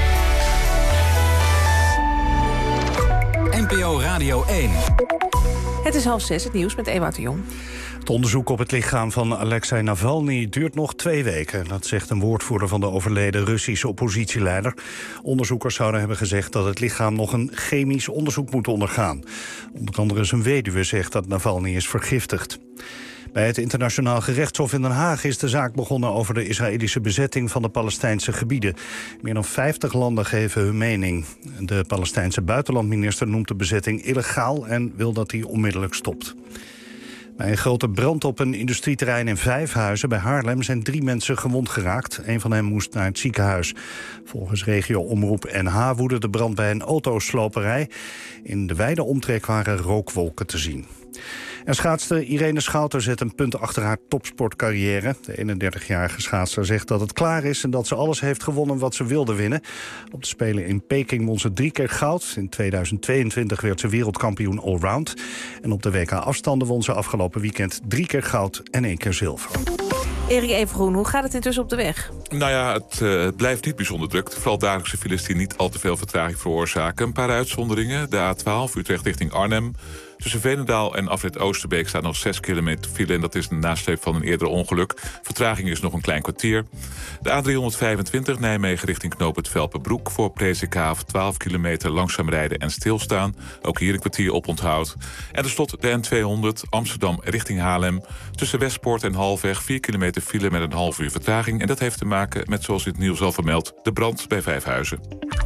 N P O Radio één. Het is half zes, het nieuws met Ewout de Jong. Het onderzoek op het lichaam van Alexei Navalny duurt nog twee weken. Dat zegt een woordvoerder van de overleden Russische oppositieleider. Onderzoekers zouden hebben gezegd dat het lichaam nog een chemisch onderzoek moet ondergaan. Onder andere zijn weduwe zegt dat Navalny is vergiftigd. Bij het internationaal gerechtshof in Den Haag is de zaak begonnen over de Israëlische bezetting van de Palestijnse gebieden. Meer dan vijftig landen geven hun mening. De Palestijnse buitenlandminister noemt de bezetting illegaal en wil dat die onmiddellijk stopt. Bij een grote brand op een industrieterrein in Vijfhuizen bij Haarlem zijn drie mensen gewond geraakt. Een van hen moest naar het ziekenhuis. Volgens regio-omroep N H woedde de brand bij een autosloperij. In de wijde omtrek waren rookwolken te zien. En schaatster Irene Schouten zet een punt achter haar topsportcarrière. De eenendertigjarige schaatster zegt dat het klaar is en dat ze alles heeft gewonnen wat ze wilde winnen. Op de Spelen in Peking won ze drie keer goud. In tweeduizend tweeëntwintig werd ze wereldkampioen allround. En op de W K-afstanden won ze afgelopen weekend drie keer goud en één keer zilver. Erik Evengroen, hoe gaat het intussen op de weg? Nou ja, het uh, blijft niet bijzonder druk. Vooral dagelijkse files die niet al te veel vertraging veroorzaken. Een paar uitzonderingen. De A twaalf, Utrecht richting Arnhem. Tussen Veenendaal en afrit Oosterbeek staat nog zes kilometer file. En dat is een nasleep van een eerder ongeluk. Vertraging is nog een klein kwartier. De A driehonderdvijfentwintig, Nijmegen richting knooppunt Velpenbroek. Voor Presikhaaf twaalf kilometer langzaam rijden en stilstaan. Ook hier een kwartier oponthoud. En tenslotte de N tweehonderd, Amsterdam richting Haarlem. Tussen Westpoort en Halfweg vier kilometer file met een half uur vertraging. En dat heeft te maken met, zoals het nieuws al vermeldt, de brand bij Vijfhuizen.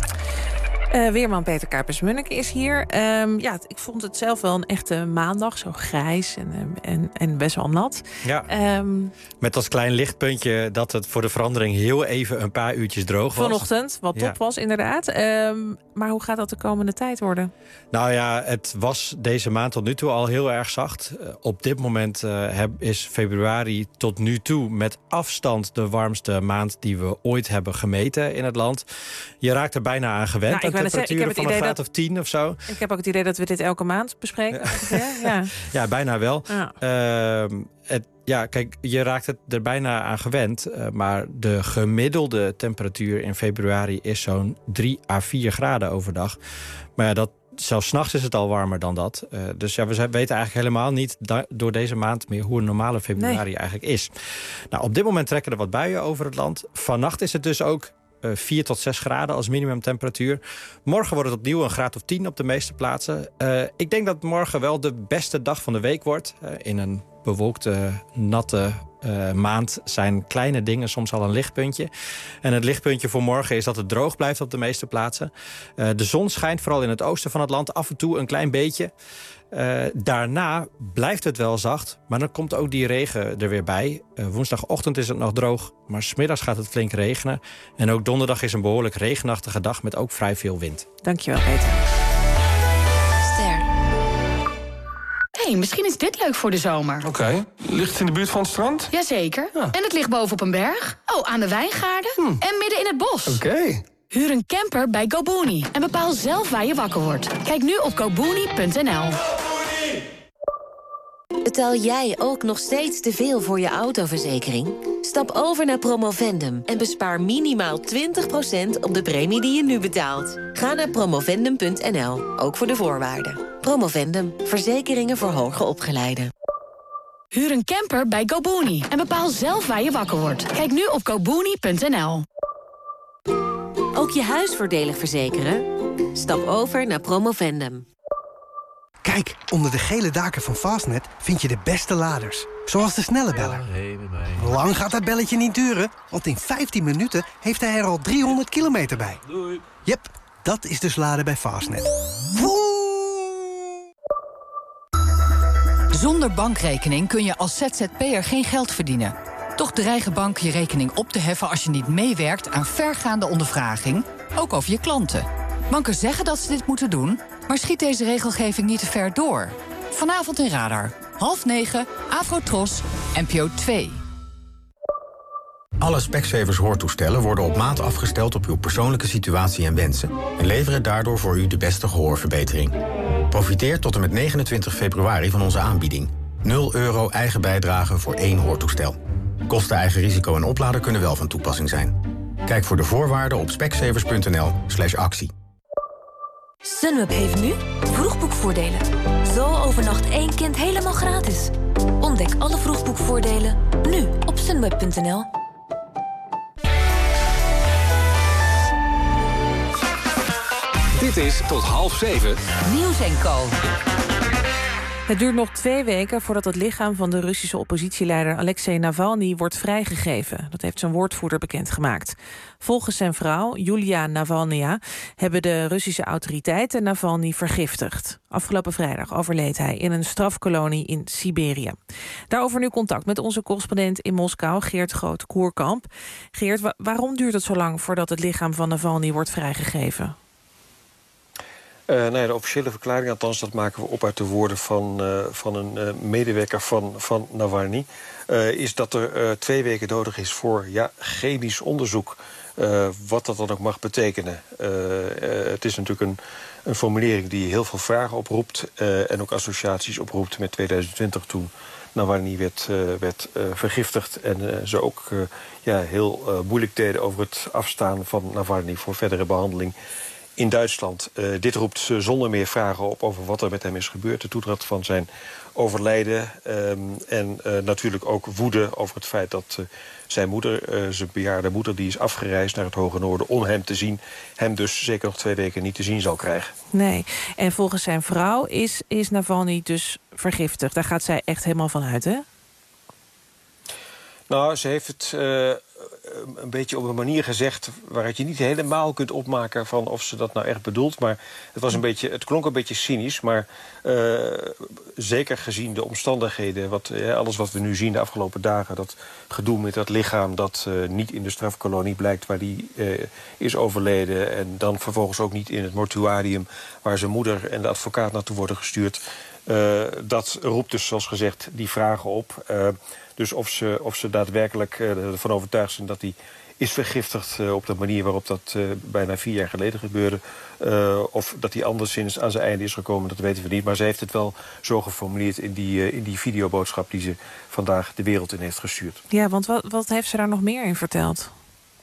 Uh, weerman Peter Kuipers-Munneke is hier. Um, ja, ik vond het zelf wel een echte maandag. Zo grijs en, en, en best wel nat. Ja, um, met als klein lichtpuntje dat het voor de verandering heel even een paar uurtjes droog was. Vanochtend, wat top ja. was inderdaad. Um, maar hoe gaat dat de komende tijd worden? Nou ja, het was deze maand tot nu toe al heel erg zacht. Uh, op dit moment uh, heb, is februari tot nu toe met afstand de warmste maand die we ooit hebben gemeten in het land. Je raakt er bijna aan gewend. Nou, temperaturen ik van een graad dat, of tien of zo. Ik heb ook het idee dat we dit elke maand bespreken. Ja, ja. ja bijna wel. Ja. Uh, het, ja, kijk, je raakt het er bijna aan gewend. Uh, maar de gemiddelde temperatuur in februari is zo'n drie à vier graden overdag. Maar ja, dat, zelfs 's nachts is het al warmer dan dat. Uh, dus ja, we weten eigenlijk helemaal niet da- door deze maand meer hoe een normale februari nee. eigenlijk is. Nou, op dit moment trekken er wat buien over het land. Vannacht is het dus ook Uh, vier tot zes graden als minimumtemperatuur. Morgen wordt het opnieuw een graad of tien op de meeste plaatsen. Uh, ik denk dat morgen wel de beste dag van de week wordt. Uh, in een bewolkte, natte uh, maand zijn kleine dingen soms al een lichtpuntje. En het lichtpuntje voor morgen is dat het droog blijft op de meeste plaatsen. Uh, de zon schijnt vooral in het oosten van het land af en toe een klein beetje. Uh, daarna blijft het wel zacht, maar dan komt ook die regen er weer bij. Uh, woensdagochtend is het nog droog, maar 's middags gaat het flink regenen. En ook donderdag is een behoorlijk regenachtige dag met ook vrij veel wind. Dankjewel, Peter. Ster. Hey, misschien is dit leuk voor de zomer. Oké. Okay. Ligt het in de buurt van het strand? Jazeker. Ja. En het ligt boven op een berg. Oh, aan de wijngaarden. Hm. En midden in het bos. Oké. Okay. Huur een camper bij GoBooney en bepaal zelf waar je wakker wordt. Kijk nu op go booney punt n l. Betaal jij ook nog steeds te veel voor je autoverzekering? Stap over naar Promovendum en bespaar minimaal twintig procent op de premie die je nu betaalt. Ga naar promovendum punt n l, ook voor de voorwaarden. Promovendum, verzekeringen voor hoger opgeleiden. Huur een camper bij GoBooney en bepaal zelf waar je wakker wordt. Kijk nu op go booney punt n l. Ook je huis voordelig verzekeren? Stap over naar Promovendum. Kijk, onder de gele daken van Fastnet vind je de beste laders. Zoals de snelle beller. Lang gaat dat belletje niet duren, want in vijftien minuten heeft hij er al driehonderd kilometer bij. Doei. Yep, dat is dus laden bij Fastnet. Woe! Zonder bankrekening kun je als Z Z P'er geen geld verdienen. Toch dreigen banken je rekening op te heffen als je niet meewerkt aan vergaande ondervraging, ook over je klanten. Banken zeggen dat ze dit moeten doen, Maar schiet deze regelgeving niet te ver door? Vanavond in Radar. Half negen, Afrotros, N P O twee. Alle Specsavers hoortoestellen worden op maat afgesteld op uw persoonlijke situatie en wensen en leveren daardoor voor u de beste gehoorverbetering. Profiteer tot en met negenentwintig februari van onze aanbieding. nul euro eigen bijdrage voor één hoortoestel. Kosten, eigen risico en oplader kunnen wel van toepassing zijn. Kijk voor de voorwaarden op specsavers.nl slash actie. Sunweb heeft nu vroegboekvoordelen. Zo overnacht één kind helemaal gratis. Ontdek alle vroegboekvoordelen nu op sunweb punt n l. Dit is tot half zeven. Nieuws en Co. Het duurt nog twee weken voordat het lichaam van de Russische oppositieleider Alexei Navalny wordt vrijgegeven. Dat heeft zijn woordvoerder bekendgemaakt. Volgens zijn vrouw, Julia Navalnaya, hebben de Russische autoriteiten Navalny vergiftigd. Afgelopen vrijdag overleed hij in een strafkolonie in Siberië. Daarover nu contact met onze correspondent in Moskou, Geert Groot-Koerkamp. Geert, wa- waarom duurt het zo lang voordat het lichaam van Navalny wordt vrijgegeven? Uh, nou ja, de officiële verklaring, althans, dat maken we op uit de woorden van, uh, van een uh, medewerker van, van Navalny, uh, is dat er uh, twee weken nodig is voor ja, chemisch onderzoek. Uh, wat dat dan ook mag betekenen. Uh, uh, het is natuurlijk een, een formulering die heel veel vragen oproept uh, en ook associaties oproept met tweeduizend twintig toen Navalny werd, uh, werd uh, vergiftigd en uh, ze ook uh, ja, heel uh, moeilijk deden over het afstaan van Navalny voor verdere behandeling in Duitsland. Uh, dit roept uh, zonder meer vragen op over wat er met hem is gebeurd. De toedracht van zijn overlijden. Um, en uh, natuurlijk ook woede over het feit dat uh, zijn moeder, uh, zijn bejaarde moeder, die is afgereisd naar het Hoge Noorden om hem te zien, hem dus zeker nog twee weken niet te zien zal krijgen. Nee, en volgens zijn vrouw is, is Navalny dus vergiftigd. Daar gaat zij echt helemaal van uit, hè? Nou, ze heeft het uh, een beetje op een manier gezegd waaruit je niet helemaal kunt opmaken van of ze dat nou echt bedoelt. Maar het, was een beetje, het klonk een beetje cynisch, maar uh, zeker gezien de omstandigheden, wat, ja, alles wat we nu zien de afgelopen dagen, dat gedoe met dat lichaam dat uh, niet in de strafkolonie blijkt waar die uh, is overleden en dan vervolgens ook niet in het mortuarium waar zijn moeder en de advocaat naartoe worden gestuurd. Uh, dat roept dus, zoals gezegd, die vragen op. Uh, dus of ze, of ze daadwerkelijk uh, ervan overtuigd zijn dat hij is vergiftigd uh, op de manier waarop dat uh, bijna vier jaar geleden gebeurde. Uh, of dat hij anderszins aan zijn einde is gekomen, dat weten we niet. Maar ze heeft het wel zo geformuleerd in die, uh, in die videoboodschap die ze vandaag de wereld in heeft gestuurd. Ja, want wat, wat heeft ze daar nog meer in verteld?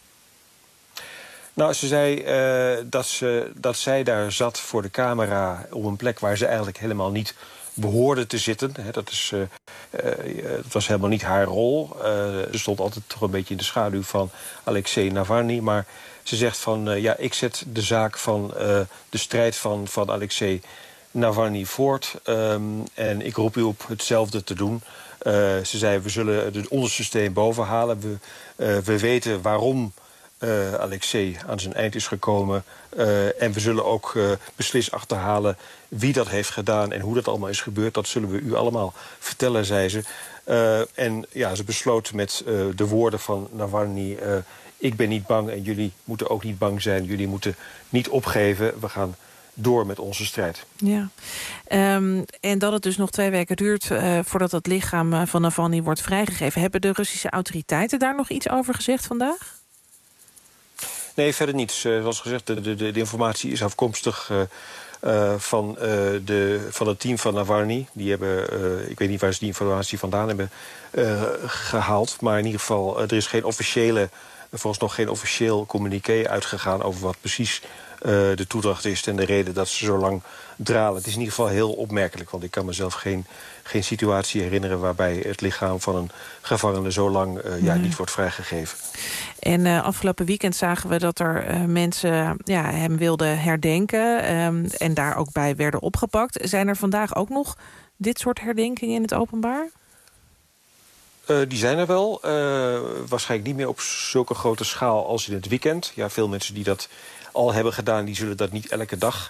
Nou, ze zei uh, dat, ze, dat zij daar zat voor de camera op een plek waar ze eigenlijk helemaal niet behoorde te zitten. He, dat, is, uh, uh, dat was helemaal niet haar rol. Uh, ze stond altijd toch een beetje in de schaduw van Alexei Navalny. Maar ze zegt van, uh, ja, ik zet de zaak van uh, de strijd van, van Alexei Navalny voort. Um, en ik roep u op hetzelfde te doen. Uh, ze zei, we zullen het onderste steen boven halen. We, uh, we weten waarom Uh, Alexei aan zijn eind is gekomen. Uh, en we zullen ook uh, beslist achterhalen wie dat heeft gedaan en hoe dat allemaal is gebeurd. Dat zullen we u allemaal vertellen, zei ze. Uh, en ja, ze besloot met uh, de woorden van Navalny, Uh, ik ben niet bang en jullie moeten ook niet bang zijn. Jullie moeten niet opgeven. We gaan door met onze strijd. Ja, um, en dat het dus nog twee weken duurt uh, voordat het lichaam van Navalny wordt vrijgegeven. Hebben de Russische autoriteiten daar nog iets over gezegd vandaag? Nee, verder niets. Uh, zoals gezegd, de, de, de informatie is afkomstig uh, uh, van, uh, de, van het team van Navalny. Die hebben, uh, ik weet niet waar ze die informatie vandaan hebben uh, gehaald. Maar in ieder geval, uh, er is geen officiële, volgens nog geen officieel communiqué uitgegaan over wat precies uh, de toedracht is en de reden dat ze zo lang dralen. Het is in ieder geval heel opmerkelijk, want ik kan mezelf geen, geen situatie herinneren waarbij het lichaam van een gevangene zo lang uh, ja, nee. niet wordt vrijgegeven. En uh, afgelopen weekend zagen we dat er uh, mensen ja, hem wilden herdenken um, en daar ook bij werden opgepakt. Zijn er vandaag ook nog dit soort herdenkingen in het openbaar? Uh, die zijn er wel. Uh, waarschijnlijk niet meer op zulke grote schaal als in het weekend. Ja, veel mensen die dat al hebben gedaan, die zullen dat niet elke dag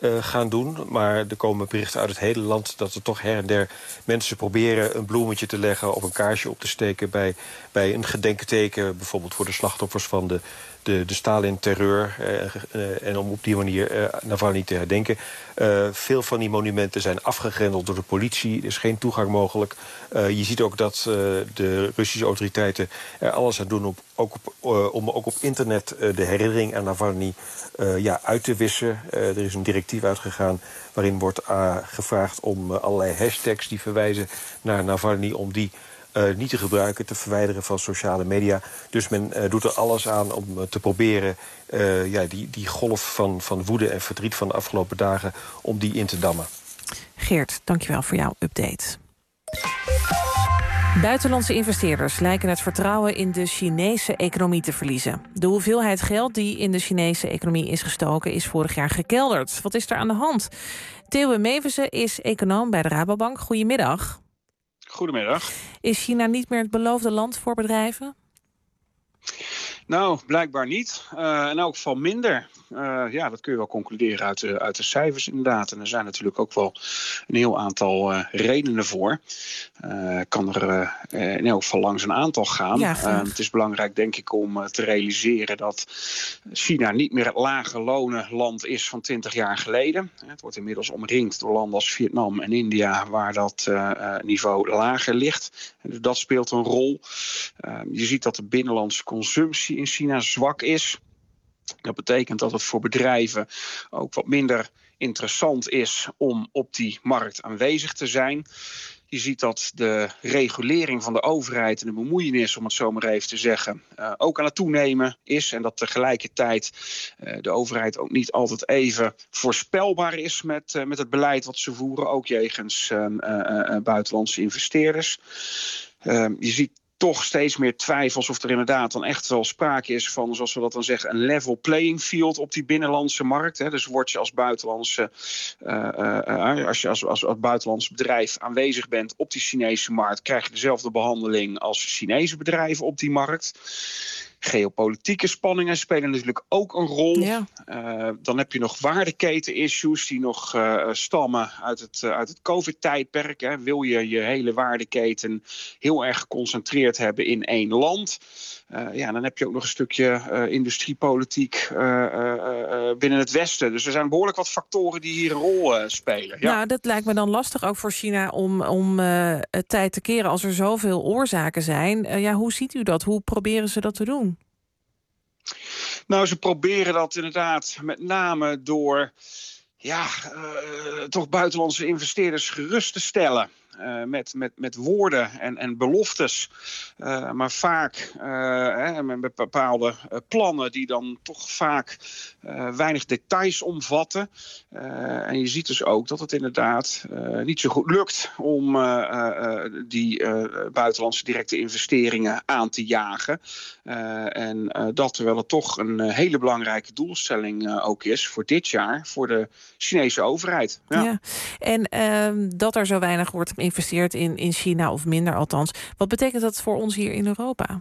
uh, gaan doen. Maar er komen berichten uit het hele land dat er toch her en der mensen proberen een bloemetje te leggen of een kaarsje op te steken bij, bij een gedenkteken, bijvoorbeeld voor de slachtoffers van de, de, de Stalin-terreur. Uh, uh, en om op die manier uh, Navalny te herdenken. Uh, veel van die monumenten zijn afgegrendeld door de politie. Er is geen toegang mogelijk. Uh, je ziet ook dat uh, de Russische autoriteiten er alles aan doen op, ook op, uh, om ook op internet uh, de herinnering aan Navalny uh, ja, uit te wissen. Uh, er is een directief uitgegaan waarin wordt uh, gevraagd om uh, allerlei hashtags die verwijzen naar Navalny, om die Uh, niet te gebruiken, te verwijderen van sociale media. Dus men uh, doet er alles aan om uh, te proberen uh, ja, die, die golf van, van woede en verdriet van de afgelopen dagen, om die in te dammen. Geert, dankjewel voor jouw update. Buitenlandse investeerders lijken het vertrouwen in de Chinese economie te verliezen. De hoeveelheid geld die in de Chinese economie is gestoken is vorig jaar gekelderd. Wat is er aan de hand? Theo Meevense is econoom bij de Rabobank. Goedemiddag. Goedemiddag. Is China niet meer het beloofde land voor bedrijven? Nou, blijkbaar niet. Uh, in elk geval minder. Uh, ja, dat kun je wel concluderen uit de, uit de cijfers inderdaad. En er zijn natuurlijk ook wel een heel aantal uh, redenen voor. Uh, kan er uh, in elk geval langs een aantal gaan. Ja, uh, het is belangrijk, denk ik, om uh, te realiseren dat China niet meer het lage lonen land is van twintig jaar geleden. Het wordt inmiddels omringd door landen als Vietnam en India, waar dat uh, niveau lager ligt. En dus dat speelt een rol. Uh, je ziet dat de binnenlandse consumptie in China zwak is. Dat betekent dat het voor bedrijven ook wat minder interessant is om op die markt aanwezig te zijn. Je ziet dat de regulering van de overheid en de bemoeienis, om het zo maar even te zeggen, uh, ook aan het toenemen is. En dat tegelijkertijd uh, de overheid ook niet altijd even voorspelbaar is met, uh, met het beleid wat ze voeren, ook jegens uh, uh, uh, buitenlandse investeerders. Uh, je ziet toch steeds meer twijfels of er inderdaad dan echt wel sprake is van, zoals we dat dan zeggen, een level playing field op die binnenlandse markt. Hè. Dus word je als buitenlandse, uh, uh, als je als, als, als buitenlands bedrijf aanwezig bent op die Chinese markt, krijg je dezelfde behandeling als Chinese bedrijven op die markt. Geopolitieke spanningen spelen natuurlijk ook een rol. Ja. Uh, dan heb je nog waardeketen-issues die nog uh, stammen uit het, uh, uit het COVID-tijdperk. Hè. Wil je je hele waardeketen heel erg geconcentreerd hebben in één land? Uh, ja, dan heb je ook nog een stukje uh, industriepolitiek uh, uh, uh, binnen het Westen. Dus er zijn behoorlijk wat factoren die hier een rol uh, spelen. Ja. Nou, dat lijkt me dan lastig ook voor China om, om uh, het tijd te keren als er zoveel oorzaken zijn. Uh, ja, hoe ziet u dat? Hoe proberen ze dat te doen? Nou, ze proberen dat inderdaad met name door ja, uh, toch buitenlandse investeerders gerust te stellen. Uh, met, met, met woorden en, en beloftes. Uh, maar vaak uh, hè, met bepaalde uh, plannen die dan toch vaak uh, weinig details omvatten. Uh, en je ziet dus ook dat het inderdaad uh, niet zo goed lukt om uh, uh, die uh, buitenlandse directe investeringen aan te jagen. Uh, en uh, dat terwijl het toch een uh, hele belangrijke doelstelling uh, ook is voor dit jaar, voor de Chinese overheid. Ja. Ja. En uh, dat er zo weinig wordt investeert in, in China, of minder althans. Wat betekent dat voor ons hier in Europa?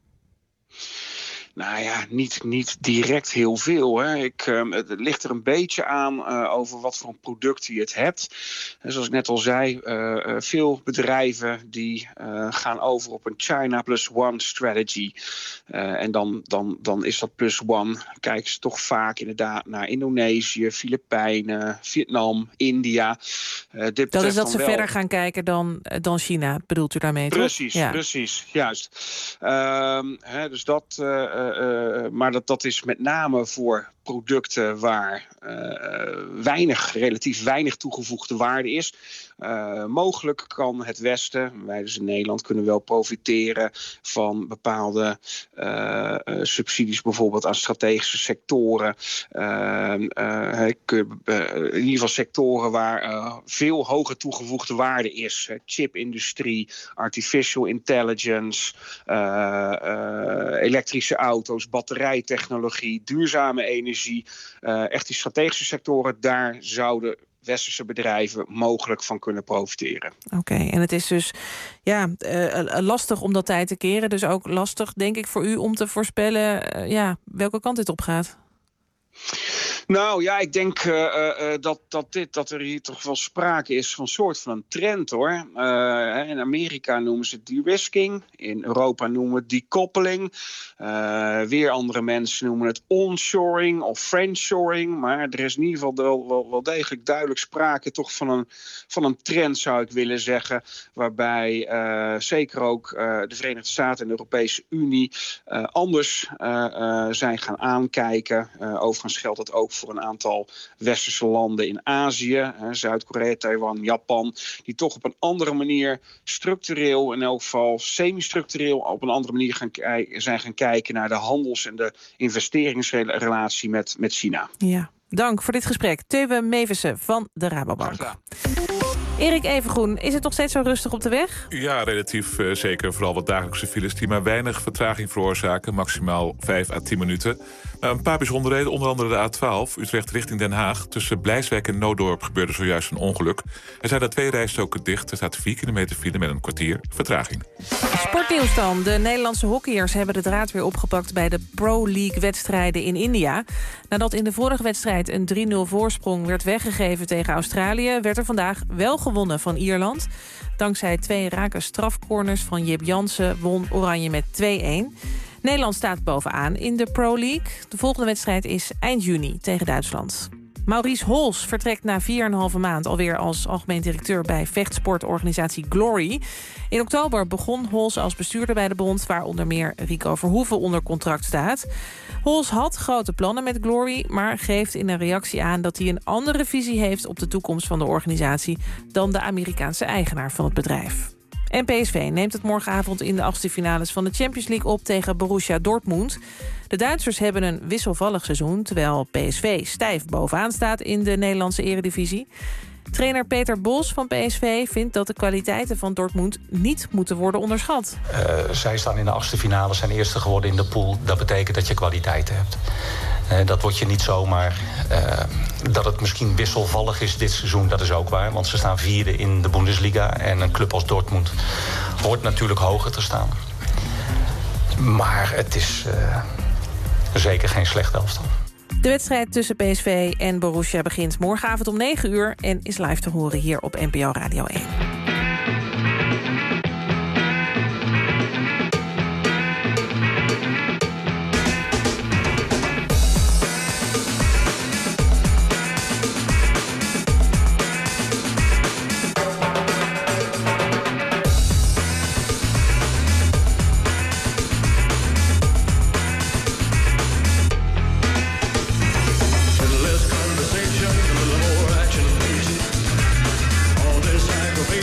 Nou ja, niet, niet direct heel veel. Hè. Ik, uh, het ligt er een beetje aan uh, over wat voor een product je het hebt. En zoals ik net al zei, uh, uh, veel bedrijven die uh, gaan over op een China plus one strategy. Uh, en dan, dan, dan is dat plus one. Kijken ze toch vaak inderdaad naar Indonesië, Filipijnen, Vietnam, India. Uh, dit dat is dat ze wel verder gaan kijken dan, dan China, bedoelt u daarmee, toch? Precies, ja. precies, juist. Uh, hè, dus dat... Uh, Uh, maar dat, dat is met name voor producten waar uh, weinig, relatief weinig toegevoegde waarde is. Uh, mogelijk kan het Westen, wij dus in Nederland, kunnen wel profiteren van bepaalde uh, uh, subsidies, bijvoorbeeld aan strategische sectoren. Uh, uh, in ieder geval sectoren waar uh, veel hoge toegevoegde waarde is. Uh, chipindustrie, artificial intelligence, uh, uh, elektrische auto's, batterijtechnologie, duurzame energie. Uh, echt die strategische sectoren, daar zouden westerse bedrijven mogelijk van kunnen profiteren. Oké, okay, en het is dus ja, uh, lastig om dat tijd te keren. Dus ook lastig, denk ik, voor u om te voorspellen uh, ja, welke kant dit op gaat. Nou ja, ik denk uh, uh, dat, dat, dit, dat er hier toch wel sprake is van een soort van een trend, hoor. Uh, in Amerika noemen ze het de-risking. In Europa noemen we het decoupeling. Uh, weer andere mensen noemen het onshoring of friendshoring. Maar er is in ieder geval wel, wel, wel degelijk duidelijk sprake toch van een, van een trend, zou ik willen zeggen. Waarbij uh, zeker ook uh, de Verenigde Staten en de Europese Unie uh, anders uh, uh, zijn gaan aankijken. Uh, overigens geldt dat ook voor een aantal westerse landen in Azië. Uh, Zuid-Korea, Taiwan, Japan. Die toch op een andere manier structureel, in elk geval semi-structureel, op een andere manier gaan k- zijn gaan kijken naar de handels- en de investeringsrelatie met, met China. Ja, dank voor dit gesprek. Teube Mevissen van de Rabobank. Erik Evengroen, is het nog steeds zo rustig op de weg? Ja, relatief uh, zeker. Vooral wat dagelijkse files die maar weinig vertraging veroorzaken. Maximaal vijf à tien minuten. Uh, een paar bijzonderheden, onder andere de A twaalf. Utrecht richting Den Haag. Tussen Blijswijk en Noodorp gebeurde zojuist een ongeluk. Er zijn er twee rijstroken dicht. Er staat vier kilometer file met een kwartier vertraging. Sportnieuws dan. De Nederlandse hockeyers hebben de draad weer opgepakt bij de Pro League-wedstrijden in India. Nadat in de vorige wedstrijd een drie nul voorsprong werd weggegeven tegen Australië, werd er vandaag wel gewonnen van Ierland. Dankzij twee rake strafcorners van Jip Jansen won Oranje met twee-een. Nederland staat bovenaan in de Pro League. De volgende wedstrijd is eind juni tegen Duitsland. Maurice Hols vertrekt na vier en een halve maand alweer als algemeen directeur bij vechtsportorganisatie Glory. In oktober begon Hols als bestuurder bij de bond, waar onder meer Rico Verhoeven onder contract staat. Hols had grote plannen met Glory, maar geeft in een reactie aan dat hij een andere visie heeft op de toekomst van de organisatie dan de Amerikaanse eigenaar van het bedrijf. En P S V neemt het morgenavond in de achtste finales van de Champions League op tegen Borussia Dortmund. De Duitsers hebben een wisselvallig seizoen, terwijl P S V stijf bovenaan staat in de Nederlandse eredivisie. Trainer Peter Bos van P S V vindt dat de kwaliteiten van Dortmund niet moeten worden onderschat. Uh, zij staan in de achtste finale, zijn eerste geworden in de pool. Dat betekent dat je kwaliteiten hebt. Uh, dat wordt je niet zomaar. Uh, dat het misschien wisselvallig is dit seizoen, dat is ook waar. Want ze staan vierde in de Bundesliga. En een club als Dortmund hoort natuurlijk hoger te staan. Maar het is uh, zeker geen slecht elftal. De wedstrijd tussen P S V en Borussia begint morgenavond om negen uur... en is live te horen hier op N P O Radio één. All this aggravation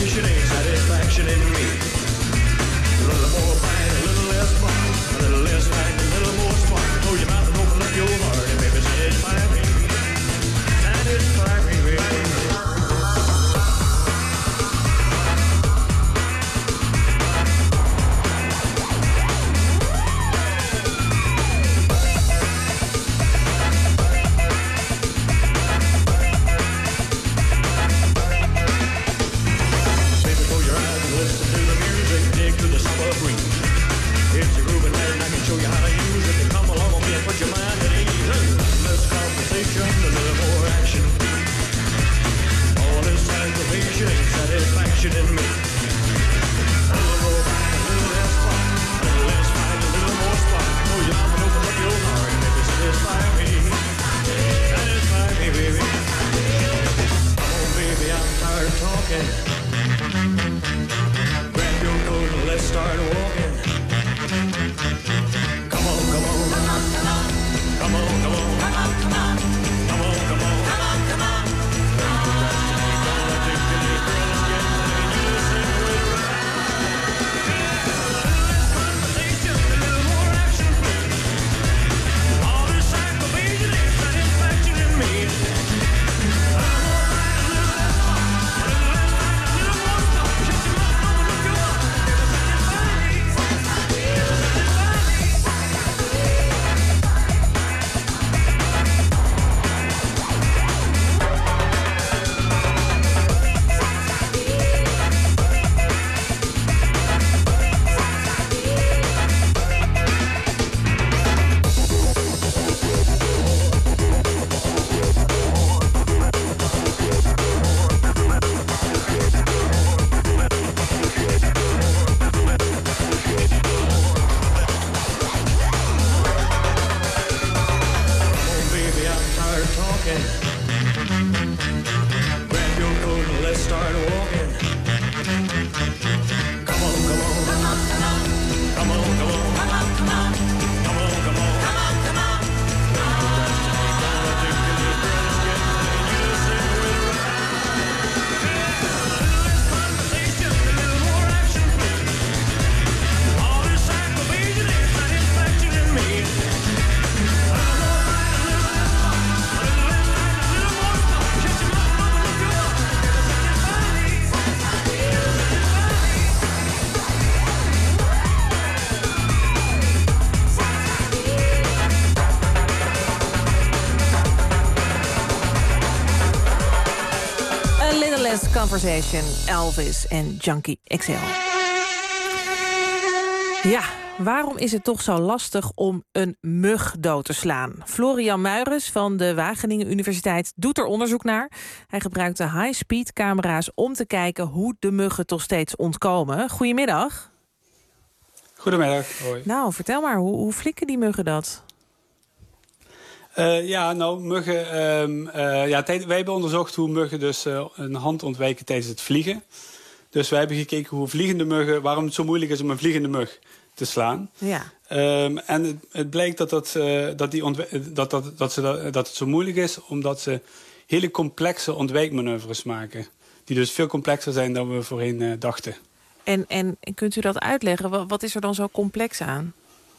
Honest Conversation, Elvis en Junkie X L. Ja, waarom is het toch zo lastig om een mug dood te slaan? Florian Muires van de Wageningen Universiteit doet er onderzoek naar. Hij gebruikt de high-speed camera's om te kijken hoe de muggen toch steeds ontkomen. Goedemiddag. Goedemiddag. Hoi. Nou, vertel maar, hoe, hoe flikken die muggen dat? Uh, ja, nou, muggen... Um, uh, ja, wij hebben onderzocht hoe muggen dus uh, een hand ontwijken tijdens het vliegen. Dus wij hebben gekeken hoe vliegende muggen... waarom het zo moeilijk is om een vliegende mug te slaan. Ja. Um, en het, het blijkt dat, dat, uh, dat, die ontwe- dat, dat, dat, ze dat, dat het zo moeilijk is... omdat ze hele complexe ontwijkmanoeuvres maken. Die dus veel complexer zijn dan we voorheen uh, dachten. En, en kunt u dat uitleggen? Wat, wat is er dan zo complex aan?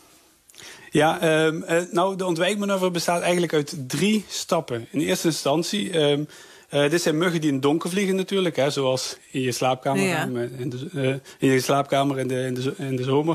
Ja, um, uh, nou, de ontwijkmanoeuvre bestaat eigenlijk uit drie stappen. In eerste instantie... Um, Uh, dit zijn muggen die in het donker vliegen natuurlijk, hè, zoals in je slaapkamer, ja. in, de, uh, in je slaapkamer in de, in de, in de zomer.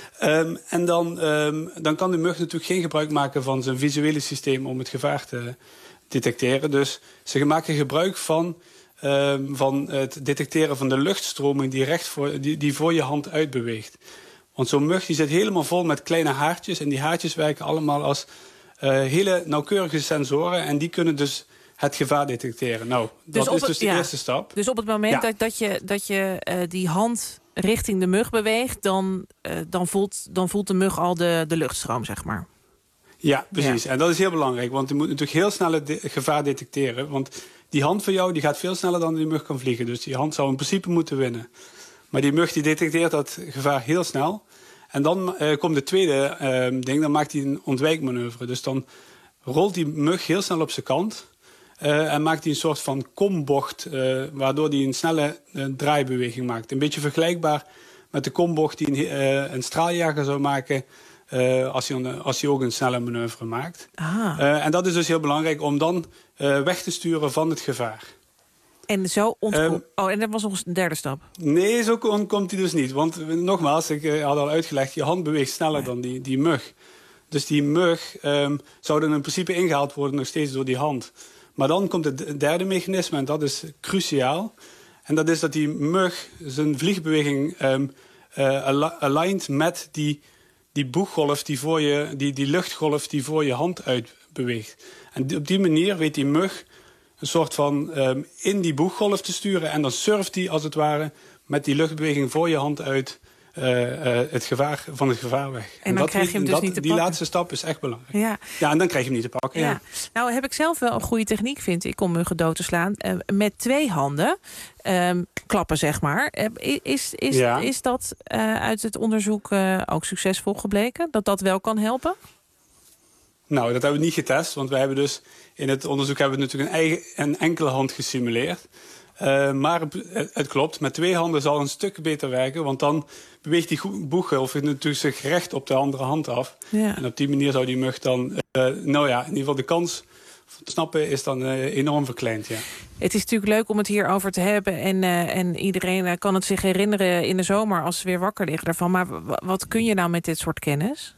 Um, en dan, um, dan kan de mug natuurlijk geen gebruik maken van zijn visuele systeem om het gevaar te detecteren. Dus ze maken gebruik van, um, van het detecteren van de luchtstroming die, recht voor, die, die voor je hand uitbeweegt. Want zo'n mug die zit helemaal vol met kleine haartjes en die haartjes werken allemaal als uh, hele nauwkeurige sensoren en die kunnen dus het gevaar detecteren. Nou, dus dat is het, dus de ja, eerste stap. Dus op het moment ja. dat, dat je, dat je uh, die hand richting de mug beweegt... dan, uh, dan, voelt, dan voelt de mug al de, de luchtstroom, zeg maar. Ja, precies. Ja. En dat is heel belangrijk. Want je moet natuurlijk heel snel het de- gevaar detecteren. Want die hand van jou die gaat veel sneller dan die mug kan vliegen. Dus die hand zou in principe moeten winnen. Maar die mug die detecteert dat gevaar heel snel. En dan uh, komt de tweede uh, ding. Dan maakt hij een ontwijkmanoeuvre. Dus dan rolt die mug heel snel op zijn kant... Uh, en maakt hij een soort van kombocht, uh, waardoor hij een snelle uh, draaibeweging maakt. Een beetje vergelijkbaar met de kombocht die een, uh, een straaljager zou maken... Uh, als, hij een, als hij ook een snelle manoeuvre maakt. Uh, en dat is dus heel belangrijk om dan uh, weg te sturen van het gevaar. En zo ontko- um, Oh, en dat was nog een derde stap. Nee, zo komt hij dus niet. Want nogmaals, ik uh, had al uitgelegd... je hand beweegt sneller nee. dan die, die mug. Dus die mug um, zou dan in principe ingehaald worden nog steeds door die hand... Maar dan komt het derde mechanisme en dat is cruciaal. En dat is dat die mug zijn vliegbeweging um, uh, aligned met die, die boeggolf, die, voor je, die, die luchtgolf die voor je hand uitbeweegt. En op die manier weet die mug een soort van um, in die boeggolf te sturen. En dan surft die als het ware met die luchtbeweging voor je hand uit... Uh, uh, het gevaar van het gevaar weg. En dan dat, krijg je hem dus dat, niet te die pakken. laatste stap is echt belangrijk. Ja. ja, en dan krijg je hem niet te pakken. Ja. Ja. Nou heb ik zelf wel een goede techniek, vind ik, om muggen dood te slaan. Uh, met twee handen, um, klappen zeg maar. Uh, is, is, ja. is dat uh, uit het onderzoek uh, ook succesvol gebleken? Dat dat wel kan helpen? Nou, dat hebben we niet getest. Want wij hebben dus in het onderzoek hebben we natuurlijk een, eigen, een enkele hand gesimuleerd. Uh, maar het, het klopt, met twee handen zal een stuk beter werken. Want dan beweegt die boeggolf natuurlijk zich recht op de andere hand af. Ja. En op die manier zou die mug dan... Uh, nou ja, in ieder geval de kans te snappen is dan uh, enorm verkleind. Ja. Het is natuurlijk leuk om het hierover te hebben. En, uh, en iedereen uh, kan het zich herinneren in de zomer als ze weer wakker liggen daarvan. Maar w- wat kun je nou met dit soort kennis?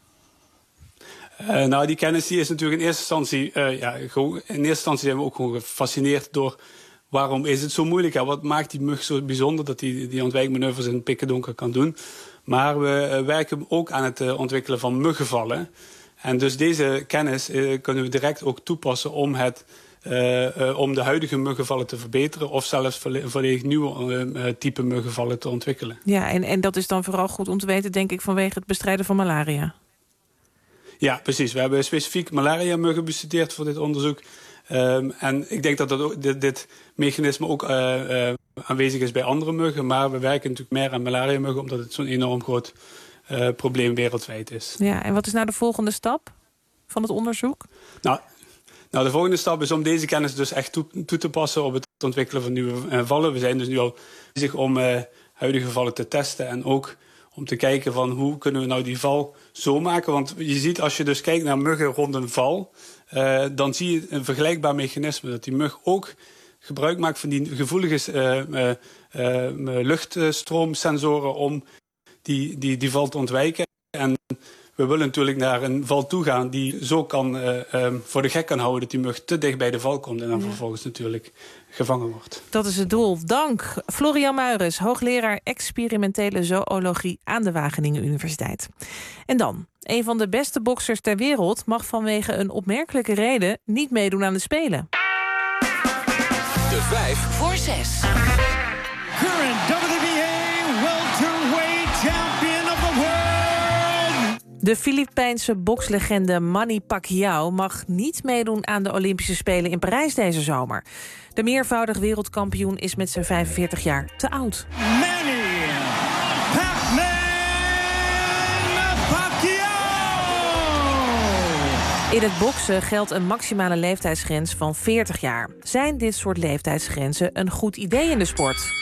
Uh, nou, die kennis die is natuurlijk in eerste instantie... Uh, ja, gewoon, in eerste instantie zijn we ook gewoon gefascineerd door... Waarom is het zo moeilijk? Ja, wat maakt die mug zo bijzonder dat hij die, die ontwijkmanoeuvres in het pikkendonker kan doen? Maar we uh, werken ook aan het uh, ontwikkelen van muggenvallen. En dus deze kennis uh, kunnen we direct ook toepassen om, het, uh, uh, om de huidige muggenvallen te verbeteren... of zelfs volle- volledig nieuwe uh, uh, type muggenvallen te ontwikkelen. Ja, en, en dat is dan vooral goed om te weten, denk ik, vanwege het bestrijden van malaria. Ja, precies. We hebben specifiek malaria-muggen bestudeerd voor dit onderzoek... Um, en ik denk dat, dat ook, dit, dit mechanisme ook uh, uh, aanwezig is bij andere muggen. Maar we werken natuurlijk meer aan malaria-muggen... omdat het zo'n enorm groot uh, probleem wereldwijd is. Ja, en wat is nou de volgende stap van het onderzoek? Nou, nou de volgende stap is om deze kennis dus echt toe, toe te passen... op het ontwikkelen van nieuwe uh, vallen. We zijn dus nu al bezig om uh, huidige vallen te testen... en ook om te kijken van hoe kunnen we nou die val zo maken. Want je ziet als je dus kijkt naar muggen rond een val... Uh, dan zie je een vergelijkbaar mechanisme. Dat die mug ook gebruik maakt van die gevoelige uh, uh, uh, luchtstroomsensoren... om die, die, die val te ontwijken. En we we willen natuurlijk naar een val toe gaan die zo kan, uh, um, voor de gek kan houden dat die mug te dicht bij de val komt en dan ja. vervolgens natuurlijk gevangen wordt. Dat is het doel. Dank. Florian Muires, hoogleraar experimentele zoologie aan de Wageningen Universiteit. En dan, een van de beste boksers ter wereld mag vanwege een opmerkelijke reden niet meedoen aan de Spelen. De vijf voor zes. Current W B A welterweight champion of the world. De Filipijnse bokslegende Manny Pacquiao mag niet meedoen aan de Olympische Spelen in Parijs deze zomer. De meervoudig wereldkampioen is met zijn vijfenveertig jaar te oud. Manny Pacman Pacquiao! In het boksen geldt een maximale leeftijdsgrens van veertig jaar. Zijn dit soort leeftijdsgrenzen een goed idee in de sport?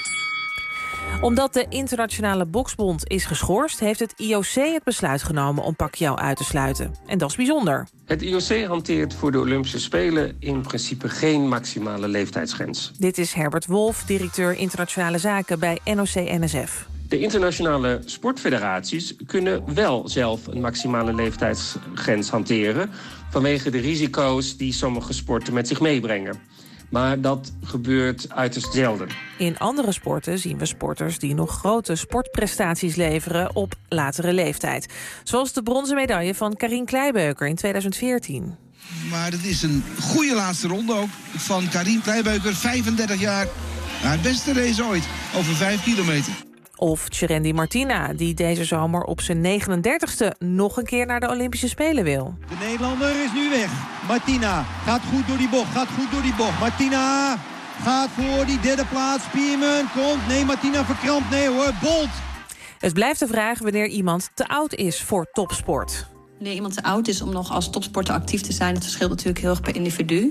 Omdat de Internationale Boksbond is geschorst, heeft het I O C het besluit genomen om Pacquiao uit te sluiten. En dat is bijzonder. Het I O C hanteert voor de Olympische Spelen in principe geen maximale leeftijdsgrens. Dit is Herbert Wolf, directeur internationale zaken bij N O C N S F. De internationale sportfederaties kunnen wel zelf een maximale leeftijdsgrens hanteren vanwege de risico's die sommige sporten met zich meebrengen. Maar dat gebeurt uiterst zelden. In andere sporten zien we sporters die nog grote sportprestaties leveren op latere leeftijd. Zoals de bronzen medaille van Karin Kleibeuker in tweeduizend veertien. Maar het is een goede laatste ronde ook van Karin Kleibeuker, vijfendertig jaar. Haar beste race ooit, over vijf kilometer. Of Tjerendi Martina, die deze zomer op zijn negenendertigste nog een keer naar de Olympische Spelen wil. De Nederlander is nu weg. Martina gaat goed door die bocht, gaat goed door die bocht. Martina gaat voor die derde plaats. Spearman komt. Nee, Martina verkrampt. Nee hoor, Bolt. Het blijft de vraag wanneer iemand te oud is voor topsport. Wanneer iemand te oud is om nog als topsporter actief te zijn, dat verschilt natuurlijk heel erg per individu.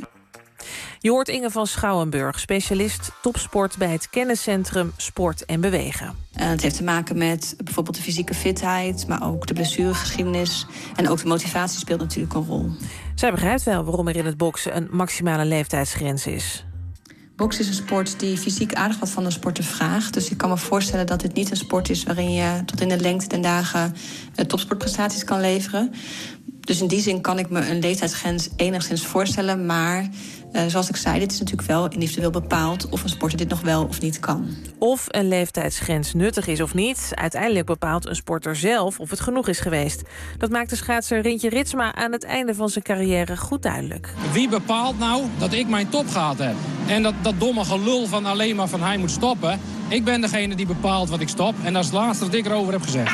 Je hoort Inge van Schouwenburg, specialist topsport bij het kenniscentrum Sport en Bewegen. En het heeft te maken met bijvoorbeeld de fysieke fitheid, maar ook de blessuregeschiedenis. En ook de motivatie speelt natuurlijk een rol. Zij begrijpt wel waarom er in het boksen een maximale leeftijdsgrens is. Boksen is een sport die fysiek aardig wat van een sporter vraagt. Dus ik kan me voorstellen dat dit niet een sport is waarin je tot in de lengte den dagen topsportprestaties kan leveren. Dus in die zin kan ik me een leeftijdsgrens enigszins voorstellen. Maar uh, zoals ik zei, dit is natuurlijk wel individueel bepaald of een sporter dit nog wel of niet kan. Of een leeftijdsgrens nuttig is of niet. Uiteindelijk bepaalt een sporter zelf of het genoeg is geweest. Dat maakt de schaatser Rintje Ritsma aan het einde van zijn carrière goed duidelijk. Wie bepaalt nou dat ik mijn top gehad heb? En dat, dat domme gelul van alleen maar van hij moet stoppen. Ik ben degene die bepaalt wat ik stop. En dat is het laatste wat ik erover heb gezegd.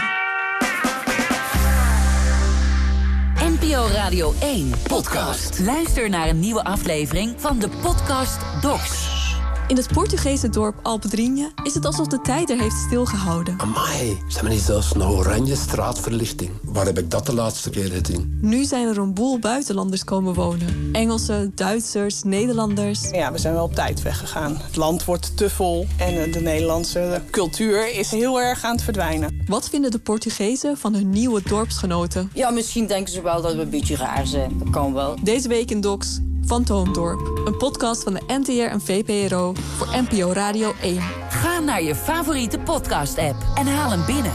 N P O Radio één podcast. Luister naar een nieuwe aflevering van de podcast Docs. In het Portugese dorp Alpedrinha is het alsof de tijd er heeft stilgehouden. Amai, zijn we niet zelfs een oranje straatverlichting? Waar heb ik dat de laatste keer gezien? Nu zijn er een boel buitenlanders komen wonen. Engelsen, Duitsers, Nederlanders. Ja, we zijn wel op tijd weggegaan. Het land wordt te vol en de Nederlandse cultuur is heel erg aan het verdwijnen. Wat vinden de Portugezen van hun nieuwe dorpsgenoten? Ja, misschien denken ze wel dat we een beetje raar zijn. Dat kan wel. Deze week in Docs. Fantoomdorp, een podcast van de N T R en V P R O voor N P O Radio één. Ga naar je favoriete podcast-app en haal hem binnen.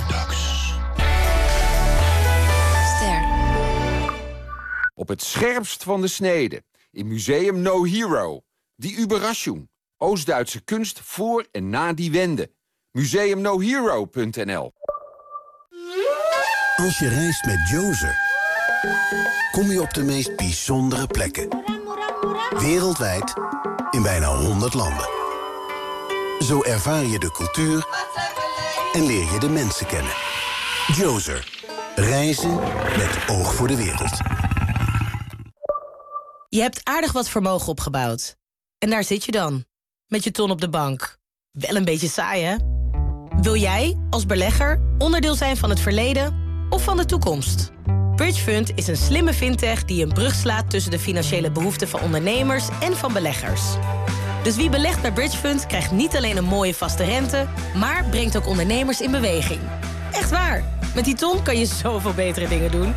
Ster. Op het scherpst van de snede, in Museum No Hero. Die Überraschung, Oost-Duitse kunst voor en na die wende. museum no hero punt n l. Als je reist met Jozer, kom je op de meest bijzondere plekken. Wereldwijd, in bijna honderd landen. Zo ervaar je de cultuur en leer je de mensen kennen. Jozer. Reizen met oog voor de wereld. Je hebt aardig wat vermogen opgebouwd. En daar zit je dan, met je ton op de bank. Wel een beetje saai, hè? Wil jij, als belegger, onderdeel zijn van het verleden of van de toekomst? Bridgefund is een slimme fintech die een brug slaat tussen de financiële behoeften van ondernemers en van beleggers. Dus wie belegt bij Bridgefund krijgt niet alleen een mooie vaste rente, maar brengt ook ondernemers in beweging. Echt waar, met die ton kan je zoveel betere dingen doen.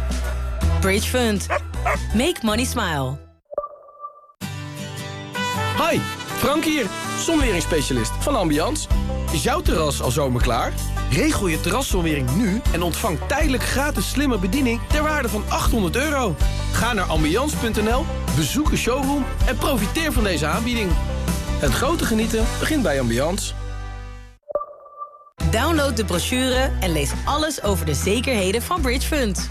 Bridgefund. Make money smile. Hi, Frank hier, zonweringsspecialist van Ambiance. Is jouw terras al zomerklaar? Regel je terraszonwering nu en ontvang tijdelijk gratis slimme bediening ter waarde van achthonderd euro. Ga naar ambiance punt n l, bezoek een showroom en profiteer van deze aanbieding. Het grote genieten begint bij Ambiance. Download de brochure en lees alles over de zekerheden van Bridgefund.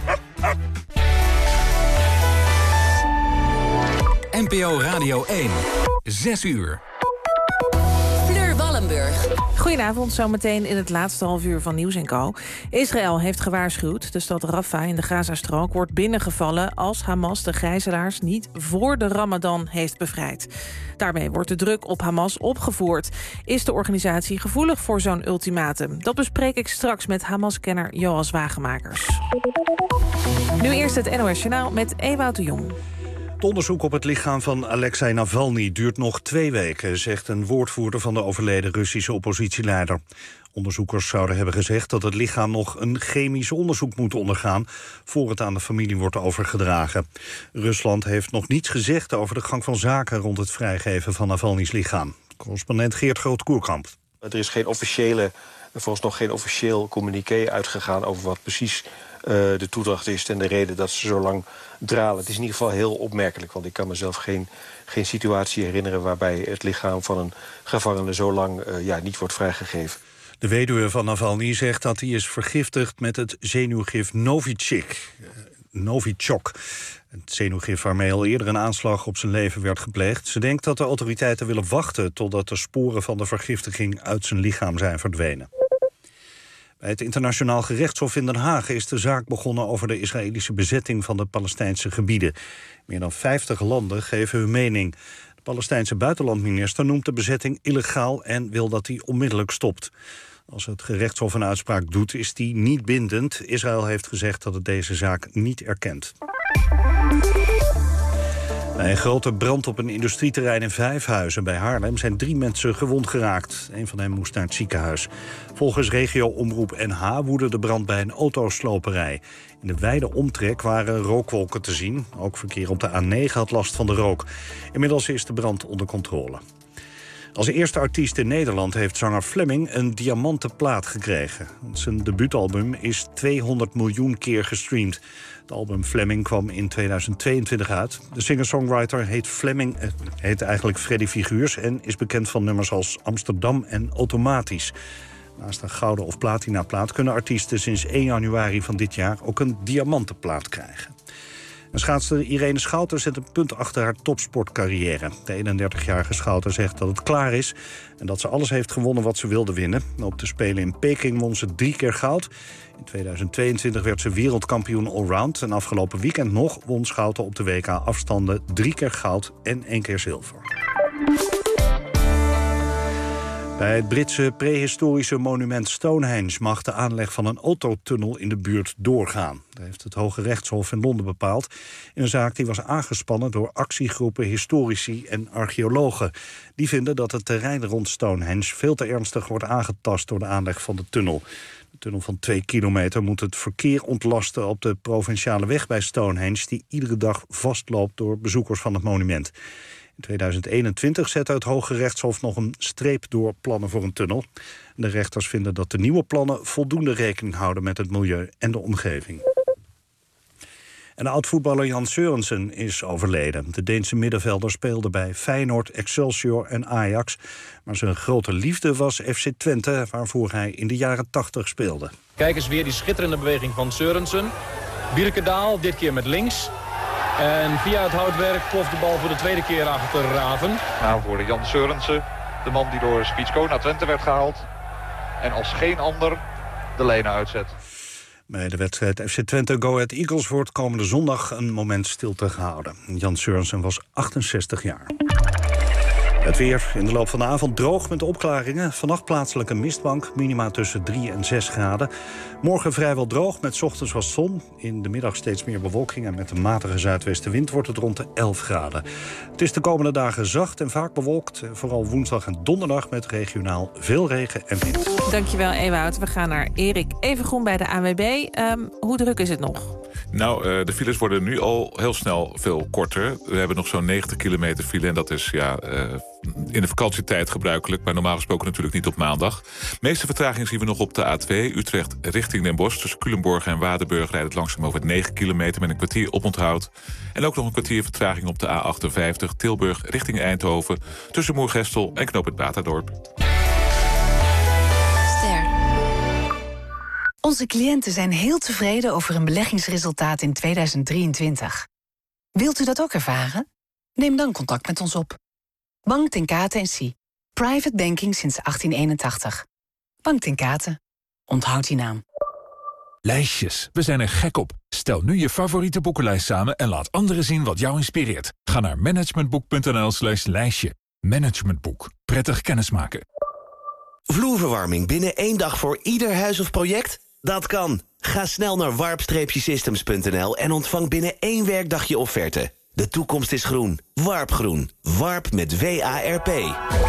N P O Radio één. Zes uur. Fleur Wallenburg. Goedenavond, zometeen in het laatste half uur van Nieuws en Co. Israël heeft gewaarschuwd. De stad Rafah in de Gazastrook wordt binnengevallen als Hamas de gijzelaars niet voor de Ramadan heeft bevrijd. Daarmee wordt de druk op Hamas opgevoerd. Is de organisatie gevoelig voor zo'n ultimatum? Dat bespreek ik straks met Hamas-kenner Joas Wagemakers. Nu eerst het N O S Journaal met Ewout de Jong. Het onderzoek op het lichaam van Alexei Navalny duurt nog twee weken, zegt een woordvoerder van de overleden Russische oppositieleider. Onderzoekers zouden hebben gezegd dat het lichaam nog een chemisch onderzoek moet ondergaan voor het aan de familie wordt overgedragen. Rusland heeft nog niets gezegd over de gang van zaken rond het vrijgeven van Navalny's lichaam. Correspondent Geert Groot-Koerkamp. Er is geen officiële, volgens nog geen officieel communiqué uitgegaan over wat precies uh, de toedracht is en de reden dat ze zo lang dralen. Het is in ieder geval heel opmerkelijk, want ik kan mezelf geen, geen situatie herinneren waarbij het lichaam van een gevangene zo lang uh, ja, niet wordt vrijgegeven. De weduwe van Navalny zegt dat hij is vergiftigd met het zenuwgif Novichok. Novichok. Het zenuwgif waarmee al eerder een aanslag op zijn leven werd gepleegd. Ze denkt dat de autoriteiten willen wachten totdat de sporen van de vergiftiging uit zijn lichaam zijn verdwenen. Bij het Internationaal Gerechtshof in Den Haag is de zaak begonnen over de Israëlische bezetting van de Palestijnse gebieden. Meer dan vijftig landen geven hun mening. De Palestijnse buitenlandminister noemt de bezetting illegaal en wil dat die onmiddellijk stopt. Als het gerechtshof een uitspraak doet, is die niet bindend. Israël heeft gezegd dat het deze zaak niet erkent. Bij een grote brand op een industrieterrein in Vijfhuizen bij Haarlem zijn drie mensen gewond geraakt. Een van hen moest naar het ziekenhuis. Volgens regio-omroep N H woedde de brand bij een autosloperij. In de wijde omtrek waren rookwolken te zien. Ook verkeer op de A negen had last van de rook. Inmiddels is de brand onder controle. Als eerste artiest in Nederland heeft zanger Fleming een diamanten plaat gekregen. Zijn debuutalbum is tweehonderd miljoen keer gestreamd. Het album Fleming kwam in tweeduizend tweeëntwintig uit. De singer-songwriter heet Fleming, eh, heet eigenlijk Freddy Figuurs en is bekend van nummers als Amsterdam en Automatisch. Naast een gouden of platina plaat kunnen artiesten sinds één januari van dit jaar ook een diamantenplaat krijgen. En schaatster Irene Schouten zet een punt achter haar topsportcarrière. De eenendertigjarige Schouten zegt dat het klaar is en dat ze alles heeft gewonnen wat ze wilde winnen. Op de Spelen in Peking won ze drie keer goud. In tweeduizend tweeëntwintig werd ze wereldkampioen allround. En afgelopen weekend nog won Schouten op de W K afstanden drie keer goud en één keer zilver. Bij het Britse prehistorische monument Stonehenge mag de aanleg van een autotunnel in de buurt doorgaan. Dat heeft het Hoge Rechtshof in Londen bepaald. In een zaak die was aangespannen door actiegroepen historici en archeologen. Die vinden dat het terrein rond Stonehenge veel te ernstig wordt aangetast door de aanleg van de tunnel. De tunnel van twee kilometer moet het verkeer ontlasten op de provinciale weg bij Stonehenge, die iedere dag vastloopt door bezoekers van het monument. In tweeduizend eenentwintig zette het Hoge Rechtshof nog een streep door plannen voor een tunnel. De rechters vinden dat de nieuwe plannen voldoende rekening houden met het milieu en de omgeving. En de oud-voetballer Jan Sørensen is overleden. De Deense middenvelder speelde bij Feyenoord, Excelsior en Ajax. Maar zijn grote liefde was F C Twente, waarvoor hij in de jaren tachtig speelde. Kijk eens weer die schitterende beweging van Sørensen. Birkendaal, dit keer met links. En via het houtwerk ploft de bal voor de tweede keer achter Raven. Nou, voor Jan Sørensen, de man die door Spitzko naar Twente werd gehaald. En als geen ander de lijnen uitzet. Bij de wedstrijd F C Twente Go Ahead Eagles wordt komende zondag een moment stilte gehouden. Jan Sørensen was achtenzestig jaar. Het weer in de loop van de avond droog met opklaringen. Vannacht plaatselijk een mistbank, minima tussen drie en zes graden. Morgen vrijwel droog met 's ochtends wat zon. In de middag steeds meer bewolking en met een matige zuidwestenwind wordt het rond de elf graden. Het is de komende dagen zacht en vaak bewolkt. Vooral woensdag en donderdag met regionaal veel regen en wind. Dankjewel, Ewout. We gaan naar Erik Evengroen bij de A N W B. Um, hoe druk is het nog? Nou, uh, de files worden nu al heel snel veel korter. We hebben nog zo'n negentig kilometer file en dat is ja, uh, in de vakantietijd gebruikelijk, maar normaal gesproken natuurlijk niet op maandag. De meeste vertraging zien we nog op de A twee, Utrecht richting Den Bosch. Tussen Culemborg en Waardenburg rijdt het langzaam over negen kilometer met een kwartier oponthoud. En ook nog een kwartier vertraging op de A achtenvijftig, Tilburg richting Eindhoven. Tussen Moergestel en Knoop het Baterdorp. Onze cliënten zijn heel tevreden over een beleggingsresultaat in tweeduizend drieëntwintig. Wilt u dat ook ervaren? Neem dan contact met ons op. Bank ten Kate en Cie. Private banking sinds achttien eenentachtig. Bank ten Kate. Onthoud die naam. Lijstjes. We zijn er gek op. Stel nu je favoriete boekenlijst samen en laat anderen zien wat jou inspireert. Ga naar managementboek.nl slash lijstje. Managementboek. Prettig kennismaken. Vloerverwarming binnen één dag voor ieder huis of project? Dat kan. Ga snel naar warp systems punt n l en ontvang binnen één werkdag je offerte. De toekomst is groen. Warp Groen. Warp met W A R P.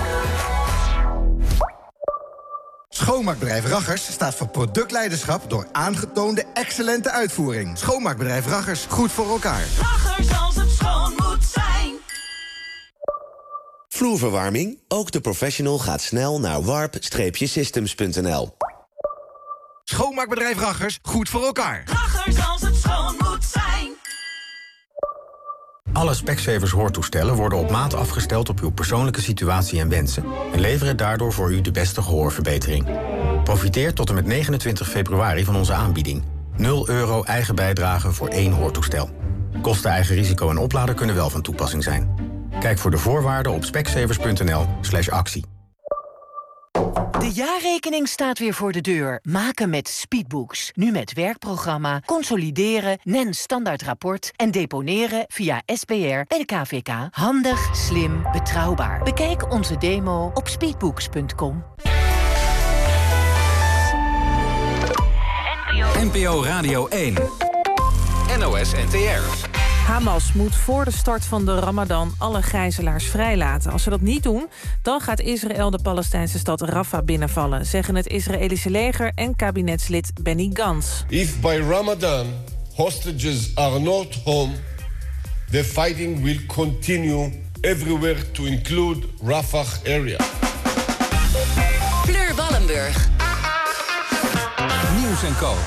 Schoonmaakbedrijf Raggers staat voor productleiderschap door aangetoonde excellente uitvoering. Schoonmaakbedrijf Raggers, goed voor elkaar. Raggers als het schoon moet zijn. Vloerverwarming? Ook de professional gaat snel naar warp systems punt n l. Schoonmaakbedrijf Raggers, goed voor elkaar. Raggers als het schoon moet zijn. Alle Specsavers hoortoestellen worden op maat afgesteld op uw persoonlijke situatie en wensen en leveren daardoor voor u de beste gehoorverbetering. Profiteer tot en met negenentwintig februari van onze aanbieding. nul euro eigen bijdrage voor één hoortoestel. Kosten, eigen risico en oplader kunnen wel van toepassing zijn. Kijk voor de voorwaarden op specsavers punt n l slash actie. De jaarrekening staat weer voor de deur. Maken met Speedbooks. Nu met werkprogramma, consolideren, N E N standaardrapport en deponeren via S P R bij de K V K. Handig, slim, betrouwbaar. Bekijk onze demo op speedbooks punt com. N P O Radio één. N O S N T R. Hamas moet voor de start van de Ramadan alle gijzelaars vrijlaten. Als ze dat niet doen, dan gaat Israël de Palestijnse stad Rafah binnenvallen, zeggen het Israëlische leger en kabinetslid Benny Gantz. If by Ramadan hostages are not home, the fighting will continue everywhere to include Rafah area. Fleur Wallenburg. Nieuws en Co.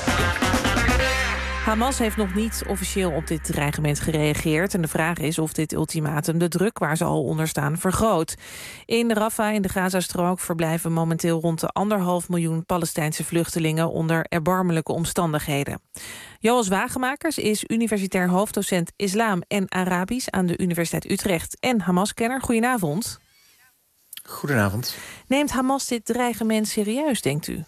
Hamas heeft nog niet officieel op dit dreigement gereageerd. En de vraag is of dit ultimatum de druk waar ze al onder staan vergroot. In Rafah, in de Gazastrook, verblijven momenteel rond de anderhalf miljoen Palestijnse vluchtelingen onder erbarmelijke omstandigheden. Joas Wagemakers is universitair hoofddocent Islam en Arabisch aan de Universiteit Utrecht en Hamas-kenner. Goedenavond. Goedenavond. Neemt Hamas dit dreigement serieus, denkt u?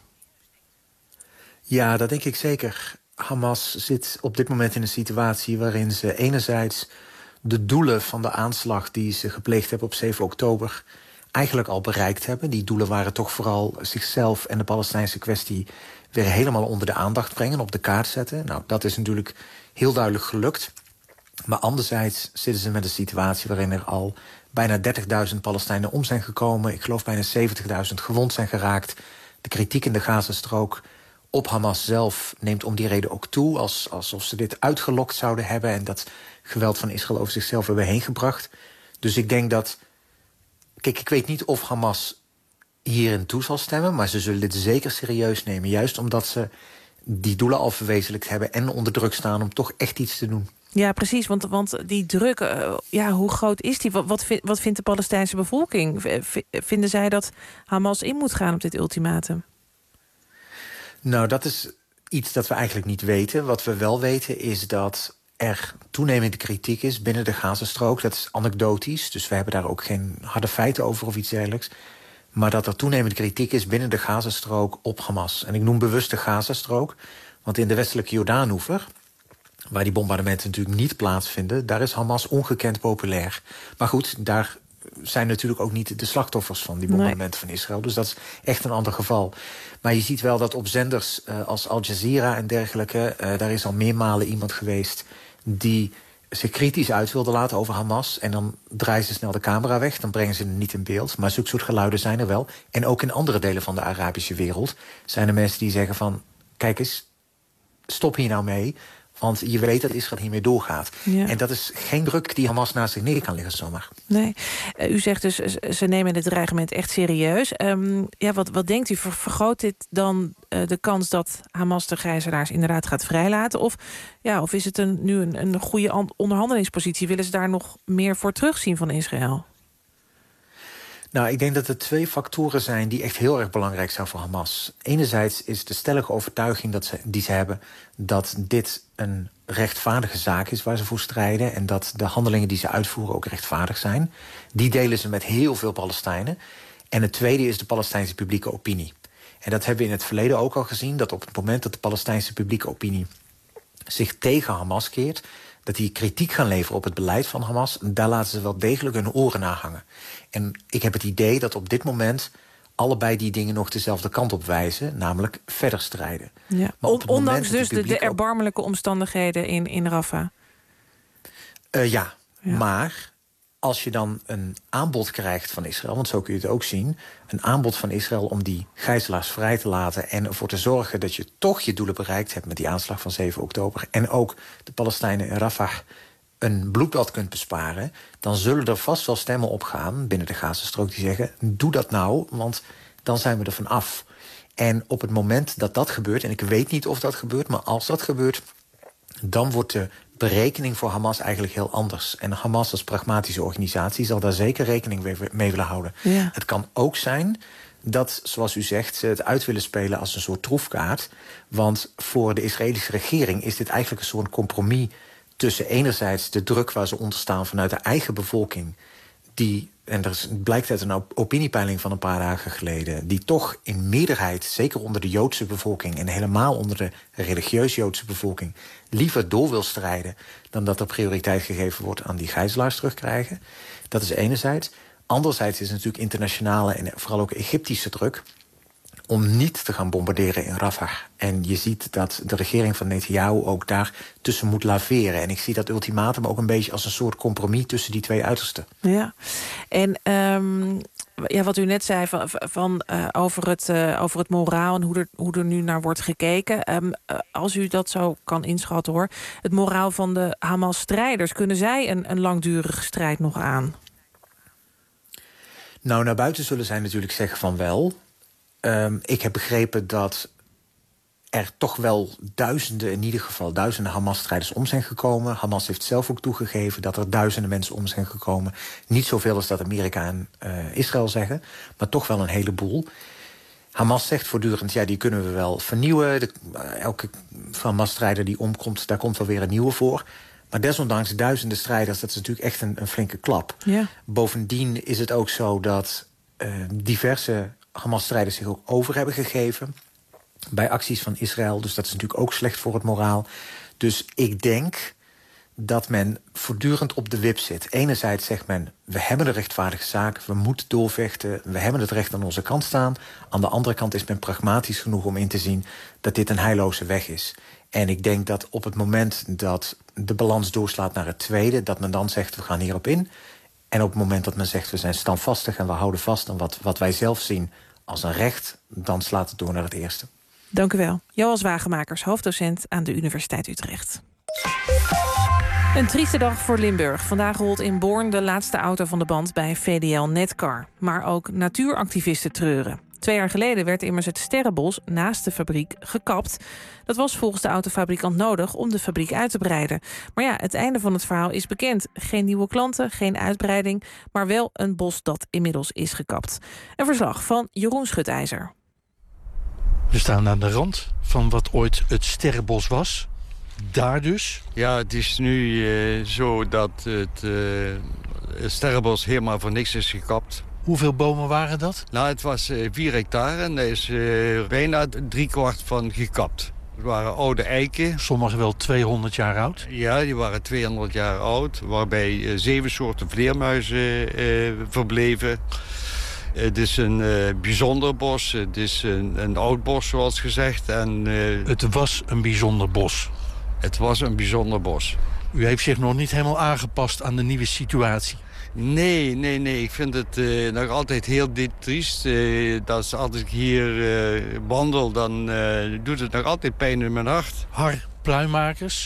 Ja, dat denk ik zeker. Hamas zit op dit moment in een situatie waarin ze enerzijds de doelen van de aanslag die ze gepleegd hebben op zeven oktober eigenlijk al bereikt hebben. Die doelen waren toch vooral zichzelf en de Palestijnse kwestie weer helemaal onder de aandacht brengen, op de kaart zetten. Nou, dat is natuurlijk heel duidelijk gelukt. Maar anderzijds zitten ze met een situatie waarin er al bijna dertigduizend Palestijnen om zijn gekomen. Ik geloof bijna zeventigduizend gewond zijn geraakt. De kritiek in de Gazastrook op Hamas zelf neemt om die reden ook toe, als, alsof ze dit uitgelokt zouden hebben en dat geweld van Israël over zichzelf hebben heen gebracht. Dus ik denk dat, kijk, ik weet niet of Hamas hierin toe zal stemmen, maar ze zullen dit zeker serieus nemen, juist omdat ze die doelen al verwezenlijkt hebben en onder druk staan om toch echt iets te doen. Ja, precies, want, want die druk, uh, ja, hoe groot is die? Wat, wat, vind, wat vindt de Palestijnse bevolking? V, vinden zij dat Hamas in moet gaan op dit ultimatum? Nou, dat is iets dat we eigenlijk niet weten. Wat we wel weten is dat er toenemende kritiek is binnen de Gazastrook. Dat is anekdotisch, dus we hebben daar ook geen harde feiten over of iets dergelijks. Maar dat er toenemende kritiek is binnen de Gazastrook op Hamas. En ik noem bewust de Gazastrook, want in de westelijke Jordaanoever, waar die bombardementen natuurlijk niet plaatsvinden, daar is Hamas ongekend populair. Maar goed, daar zijn natuurlijk ook niet de slachtoffers van die bombardementen nee. van Israël. Dus dat is echt een ander geval. Maar je ziet wel dat op zenders uh, als Al Jazeera en dergelijke, uh, daar is al meermalen iemand geweest die zich kritisch uit wilde laten over Hamas. En dan draaien ze snel de camera weg, dan brengen ze het niet in beeld. Maar zulke soort geluiden zijn er wel. En ook in andere delen van de Arabische wereld zijn er mensen die zeggen van, kijk eens, stop hier nou mee. Want je weet dat Israël hiermee doorgaat. Ja. En dat is geen druk die Hamas naast zich neer kan leggen zomaar. Nee. Uh, u zegt dus, ze nemen het dreigement echt serieus. Um, ja, wat, wat denkt u, ver, vergroot dit dan uh, de kans dat Hamas de gijzelaars inderdaad gaat vrijlaten? Of, ja, of is het een, nu een, een goede onderhandelingspositie? Willen ze daar nog meer voor terugzien van Israël? Nou, ik denk dat er twee factoren zijn die echt heel erg belangrijk zijn voor Hamas. Enerzijds is de stellige overtuiging dat ze, die ze hebben dat dit een rechtvaardige zaak is waar ze voor strijden en dat de handelingen die ze uitvoeren ook rechtvaardig zijn. Die delen ze met heel veel Palestijnen. En het tweede is de Palestijnse publieke opinie. En dat hebben we in het verleden ook al gezien, dat op het moment dat de Palestijnse publieke opinie zich tegen Hamas keert, dat die kritiek gaan leveren op het beleid van Hamas, daar laten ze wel degelijk hun oren naar hangen. En ik heb het idee dat op dit moment allebei die dingen nog dezelfde kant op wijzen, namelijk verder strijden. Ja. Maar op het Ondanks dus de, de erbarmelijke omstandigheden in, in Rafah? Uh, ja. ja, maar als je dan een aanbod krijgt van Israël, want zo kun je het ook zien, een aanbod van Israël om die gijzelaars vrij te laten en ervoor te zorgen dat je toch je doelen bereikt hebt met die aanslag van zeven oktober... en ook de Palestijnen in Rafah een bloedbad kunt besparen, dan zullen er vast wel stemmen opgaan binnen de Gazastrook die zeggen, doe dat nou, want dan zijn we er van af. En op het moment dat dat gebeurt, en ik weet niet of dat gebeurt, maar als dat gebeurt, dan wordt de berekening voor Hamas eigenlijk heel anders. En Hamas als pragmatische organisatie zal daar zeker rekening mee willen houden. Ja. Het kan ook zijn dat, zoals u zegt, ze het uit willen spelen als een soort troefkaart. Want voor de Israëlische regering is dit eigenlijk een soort compromis tussen enerzijds de druk waar ze onder staan vanuit de eigen bevolking, die, en er blijkt uit een opiniepeiling van een paar dagen geleden, die toch in meerderheid, zeker onder de Joodse bevolking en helemaal onder de religieus Joodse bevolking, liever door wil strijden dan dat er prioriteit gegeven wordt aan die gijzelaars terugkrijgen. Dat is enerzijds. Anderzijds is natuurlijk internationale en vooral ook Egyptische druk om niet te gaan bombarderen in Rafah. En je ziet dat de regering van Netanyahu ook daar tussen moet laveren. En ik zie dat ultimatum ook een beetje als een soort compromis tussen die twee uitersten. Ja, en um, ja, wat u net zei van, van, uh, over, het, uh, over het moraal en hoe er, hoe er nu naar wordt gekeken. Um, uh, als u dat zo kan inschatten hoor, het moraal van de Hamas-strijders, kunnen zij een, een langdurige strijd nog aan? Nou, naar buiten zullen zij natuurlijk zeggen van wel. Um, ik heb begrepen dat er toch wel duizenden, in ieder geval duizenden Hamas-strijders om zijn gekomen. Hamas heeft zelf ook toegegeven dat er duizenden mensen om zijn gekomen. Niet zoveel als dat Amerika en uh, Israël zeggen, maar toch wel een heleboel. Hamas zegt voortdurend, ja, die kunnen we wel vernieuwen. De, uh, elke Hamas-strijder die omkomt, daar komt wel weer een nieuwe voor. Maar desondanks duizenden strijders, dat is natuurlijk echt een, een flinke klap. Ja. Bovendien is het ook zo dat uh, diverse Hamas-strijders zich ook over hebben gegeven bij acties van Israël. Dus dat is natuurlijk ook slecht voor het moraal. Dus ik denk dat men voortdurend op de wip zit. Enerzijds zegt men, we hebben de rechtvaardige zaak, we moeten doorvechten, we hebben het recht aan onze kant staan. Aan de andere kant is men pragmatisch genoeg om in te zien dat dit een heilloze weg is. En ik denk dat op het moment dat de balans doorslaat naar het tweede, dat men dan zegt, we gaan hierop in. En op het moment dat men zegt, we zijn standvastig en we houden vast aan wat, wat wij zelf zien als een recht, dan slaat het door naar het eerste. Dank u wel. Joas Wagemakers, hoofddocent aan de Universiteit Utrecht. Een trieste dag voor Limburg. Vandaag rolt in Born de laatste auto van de band bij V D L Netcar. Maar ook natuuractivisten treuren. Twee jaar geleden werd immers het sterrenbos naast de fabriek gekapt. Dat was volgens de autofabrikant nodig om de fabriek uit te breiden. Maar ja, het einde van het verhaal is bekend. Geen nieuwe klanten, geen uitbreiding, maar wel een bos dat inmiddels is gekapt. Een verslag van Jeroen Schutijzer. We staan aan de rand van wat ooit het sterrenbos was. Daar dus. Ja, het is nu uh, zo dat het, uh, het sterrenbos helemaal voor niks is gekapt. Hoeveel bomen waren dat? Nou, het was uh, vier hectare en daar is uh, bijna driekwart van gekapt. Het waren oude eiken. Sommige wel tweehonderd jaar oud? Ja, die waren tweehonderd jaar oud. Waarbij uh, zeven soorten vleermuizen uh, verbleven. Het is een uh, bijzonder bos. Het is een, een oud bos, zoals gezegd. En, uh, het was een bijzonder bos? Het was een bijzonder bos. U heeft zich nog niet helemaal aangepast aan de nieuwe situatie? Nee, nee, nee. Ik vind het uh, nog altijd heel diep triest. Uh, dat als ik hier uh, wandel, dan uh, doet het nog altijd pijn in mijn hart. Har Pluimakers,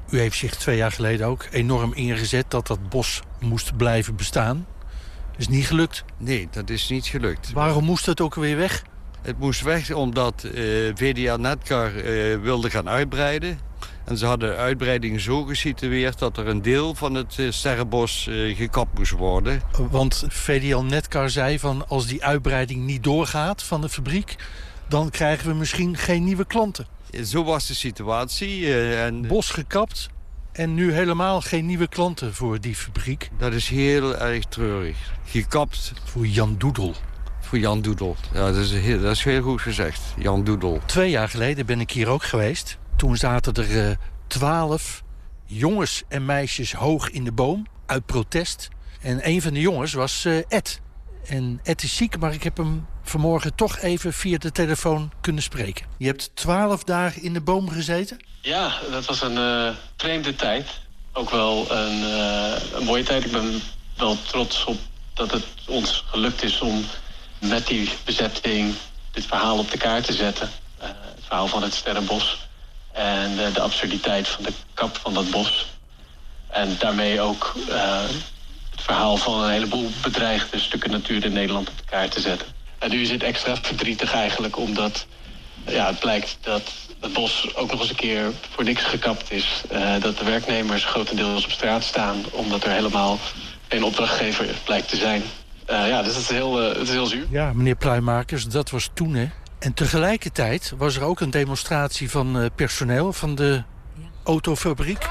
U heeft zich twee jaar geleden ook enorm ingezet dat dat bos moest blijven bestaan. Is niet gelukt? Nee, dat is niet gelukt. Waarom moest het ook weer weg? Het moest weg omdat uh, V D L Netcar uh, wilde gaan uitbreiden. En ze hadden de uitbreiding zo gesitueerd dat er een deel van het uh, sterrenbos uh, gekapt moest worden. Want V D L Netcar zei van als die uitbreiding niet doorgaat van de fabriek, dan krijgen we misschien geen nieuwe klanten. Zo was de situatie. Uh, en bos gekapt en nu helemaal geen nieuwe klanten voor die fabriek. Dat is heel erg treurig. Gekapt. Voor Jan Doedel. Voor Jan Doedel. Ja, dat is, heel, dat is heel goed gezegd. Jan Doedel. Twee jaar geleden ben ik hier ook geweest. Toen zaten er twaalf uh, jongens en meisjes hoog in de boom uit protest. En een van de jongens was uh, Ed. En Ed is ziek, maar ik heb hem vanmorgen toch even via de telefoon kunnen spreken. Je hebt twaalf dagen in de boom gezeten? Ja, dat was een uh, vreemde tijd. Ook wel een, uh, een mooie tijd. Ik ben wel trots op dat het ons gelukt is om met die bezetting dit verhaal op de kaart te zetten. Uh, het verhaal van het sterrenbos en uh, de absurditeit van de kap van dat bos. En daarmee ook uh, het verhaal van een heleboel bedreigde stukken natuur in Nederland op de kaart te zetten. En nu is het extra verdrietig eigenlijk omdat ja, het blijkt dat het bos ook nog eens een keer voor niks gekapt is. Uh, dat de werknemers grotendeels op straat staan omdat er helemaal geen opdrachtgever blijkt te zijn. Uh, ja, dus het is, heel, uh, het is heel zuur. Ja, meneer Pluimakers, dat was toen, hè. En tegelijkertijd was er ook een demonstratie van uh, personeel van de ja. autofabriek.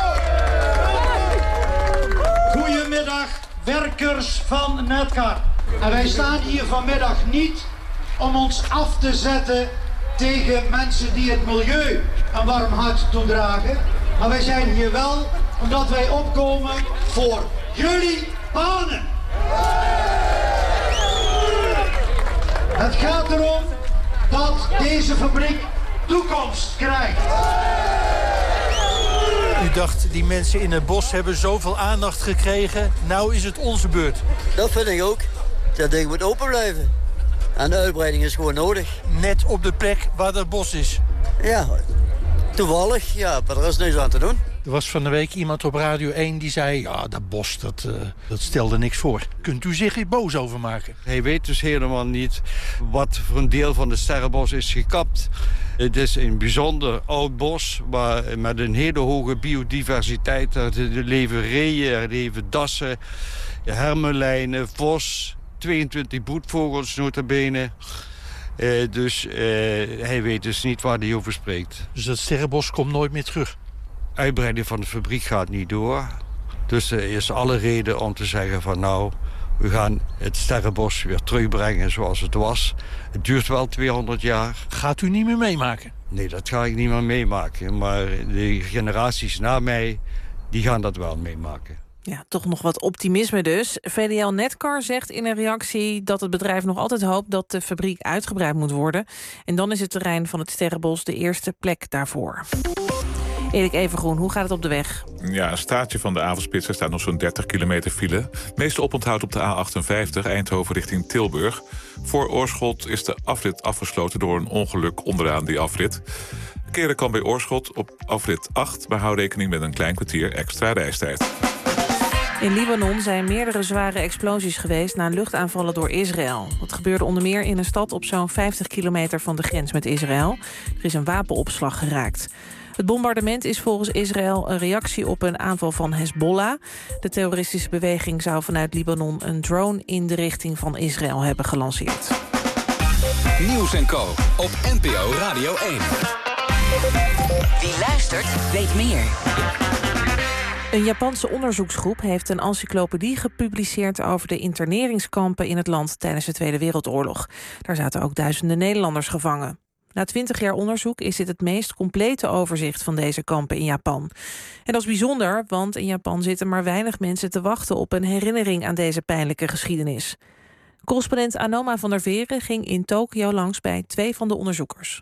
Goedemiddag, werkers van Netcar. En wij staan hier vanmiddag niet om ons af te zetten tegen mensen die het milieu een warm hart toedragen. Maar wij zijn hier wel omdat wij opkomen voor jullie banen. Het gaat erom dat deze fabriek toekomst krijgt. U dacht, die mensen in het bos hebben zoveel aandacht gekregen. Nou is het onze beurt. Dat vind ik ook. Dat ding moet open blijven. En de uitbreiding is gewoon nodig. Net op de plek waar dat bos is. Ja, toevallig. Ja, maar er is niks aan te doen. Er was van de week iemand op Radio één die zei... ja, dat bos, dat, uh, dat stelde niks voor. Kunt u zich hier boos over maken? Hij weet dus helemaal niet wat voor een deel van het sterrenbos is gekapt. Het is een bijzonder oud bos, maar met een hele hoge biodiversiteit. Er leven reeën, er leven dassen, hermelijnen, vos, tweeëntwintig broedvogels nota bene. Uh, dus uh, hij weet dus niet waar hij over spreekt. Dus dat sterrenbos komt nooit meer terug? Uitbreiding van de fabriek gaat niet door. Dus er is alle reden om te zeggen van nou, we gaan het sterrenbos weer terugbrengen zoals het was. Het duurt wel tweehonderd jaar. Gaat u niet meer meemaken? Nee, dat ga ik niet meer meemaken. Maar de generaties na mij, die gaan dat wel meemaken. Ja, toch nog wat optimisme dus. V D L Netcar zegt in een reactie dat het bedrijf nog altijd hoopt dat de fabriek uitgebreid moet worden. En dan is het terrein van het sterrenbos de eerste plek daarvoor. Erik Evengroen, hoe gaat het op de weg? Ja, een staartje van de avondspits. Er staat nog zo'n dertig kilometer file. Het meeste oponthoud op de A achtenvijftig, Eindhoven richting Tilburg. Voor Oorschot is de afrit afgesloten door een ongeluk onderaan die afrit. Keren kan bij Oorschot op afrit acht, maar hou rekening met een klein kwartier extra reistijd. In Libanon zijn meerdere zware explosies geweest na luchtaanvallen door Israël. Dat gebeurde onder meer in een stad op zo'n vijftig kilometer van de grens met Israël. Er is een wapenopslag geraakt. Het bombardement is volgens Israël een reactie op een aanval van Hezbollah. De terroristische beweging zou vanuit Libanon een drone in de richting van Israël hebben gelanceerd. Nieuws en Co. op N P O Radio één. Wie luistert, weet meer. Een Japanse onderzoeksgroep heeft een encyclopedie gepubliceerd over de interneringskampen in het land tijdens de Tweede Wereldoorlog. Daar zaten ook duizenden Nederlanders gevangen. Na twintig jaar onderzoek is dit het meest complete overzicht van deze kampen in Japan. En dat is bijzonder, want in Japan zitten maar weinig mensen te wachten op een herinnering aan deze pijnlijke geschiedenis. Correspondent Anoma van der Veren ging in Tokio langs bij twee van de onderzoekers.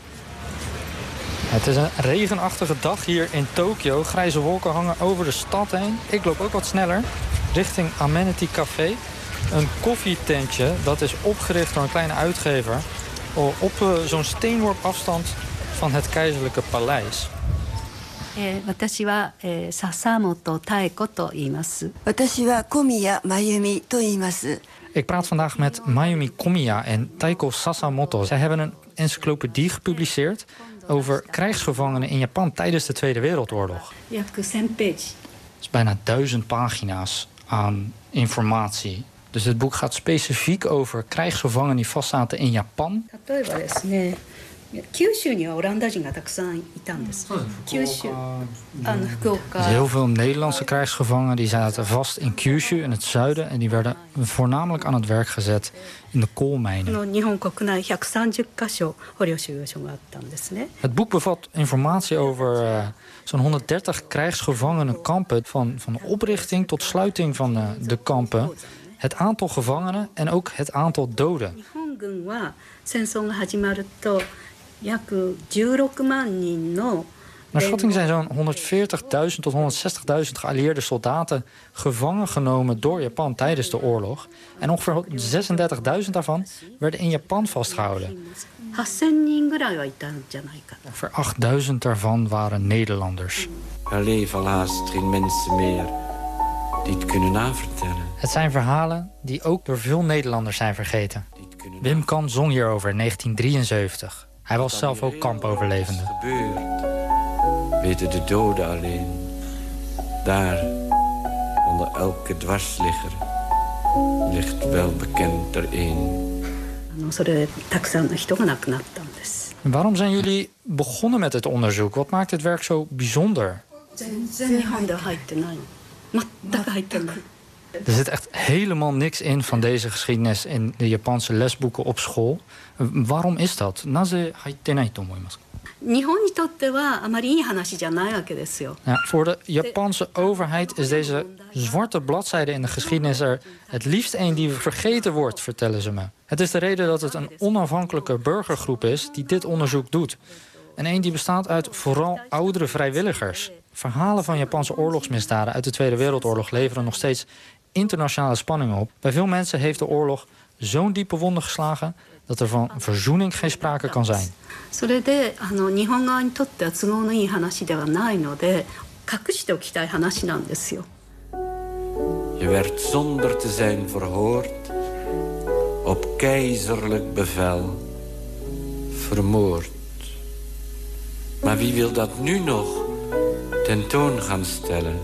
Het is een regenachtige dag hier in Tokio. Grijze wolken hangen over de stad heen. Ik loop ook wat sneller richting Amenity Café. Een koffietentje dat is opgericht door een kleine uitgever op zo'n steenworp afstand van het keizerlijke paleis. えー、私は、えー、笹本妙子と言います。私は小宮真由美と言います。 Ik praat vandaag met Mayumi Komiya en Taiko Sasamoto. Zij hebben een encyclopedie gepubliceerd over krijgsgevangenen in Japan tijdens de Tweede Wereldoorlog. Het is bijna duizend pagina's aan informatie. Dus het boek gaat specifiek over krijgsgevangenen die vastzaten in Japan. Heel veel Nederlandse krijgsgevangenen die zaten vast in Kyushu in het zuiden en die werden voornamelijk aan het werk gezet in de koolmijnen. Het boek bevat informatie over uh, zo'n honderddertig krijgsgevangenenkampen, van, van de oprichting tot sluiting van uh, de kampen, het aantal gevangenen en ook het aantal doden. Naar schatting zijn zo'n honderdveertigduizend tot honderdzestigduizend geallieerde soldaten gevangen genomen door Japan tijdens de oorlog. En ongeveer zesendertigduizend daarvan werden in Japan vastgehouden. Ongeveer achtduizend daarvan waren Nederlanders. Er leven helaas geen mensen meer die het kunnen navertellen. Het zijn verhalen die ook door veel Nederlanders zijn vergeten. Wim Kan zong hierover in negentien drieënzeventig. Hij was zelf ook kampoverlevende. Weten de doden alleen. Daar, onder elke dwarsligger, ligt wel bekend er één. Waarom zijn jullie begonnen met het onderzoek? Wat maakt dit werk zo bijzonder? Er zit echt helemaal niks in van deze geschiedenis in de Japanse lesboeken op school. Waarom is dat? Naze haitenai to omoimasu? Ja, voor de Japanse overheid is deze zwarte bladzijde in de geschiedenis er het liefst een die vergeten wordt, vertellen ze me. Het is de reden dat het een onafhankelijke burgergroep is die dit onderzoek doet. En een die bestaat uit vooral oudere vrijwilligers. Verhalen van Japanse oorlogsmisdaden uit de Tweede Wereldoorlog leveren nog steeds internationale spanning op. Bij veel mensen heeft de oorlog zo'n diepe wonden geslagen dat er van verzoening geen sprake kan zijn. Je werd zonder te zijn verhoord, op keizerlijk bevel, vermoord. Maar wie wil dat nu nog tentoon gaan stellen?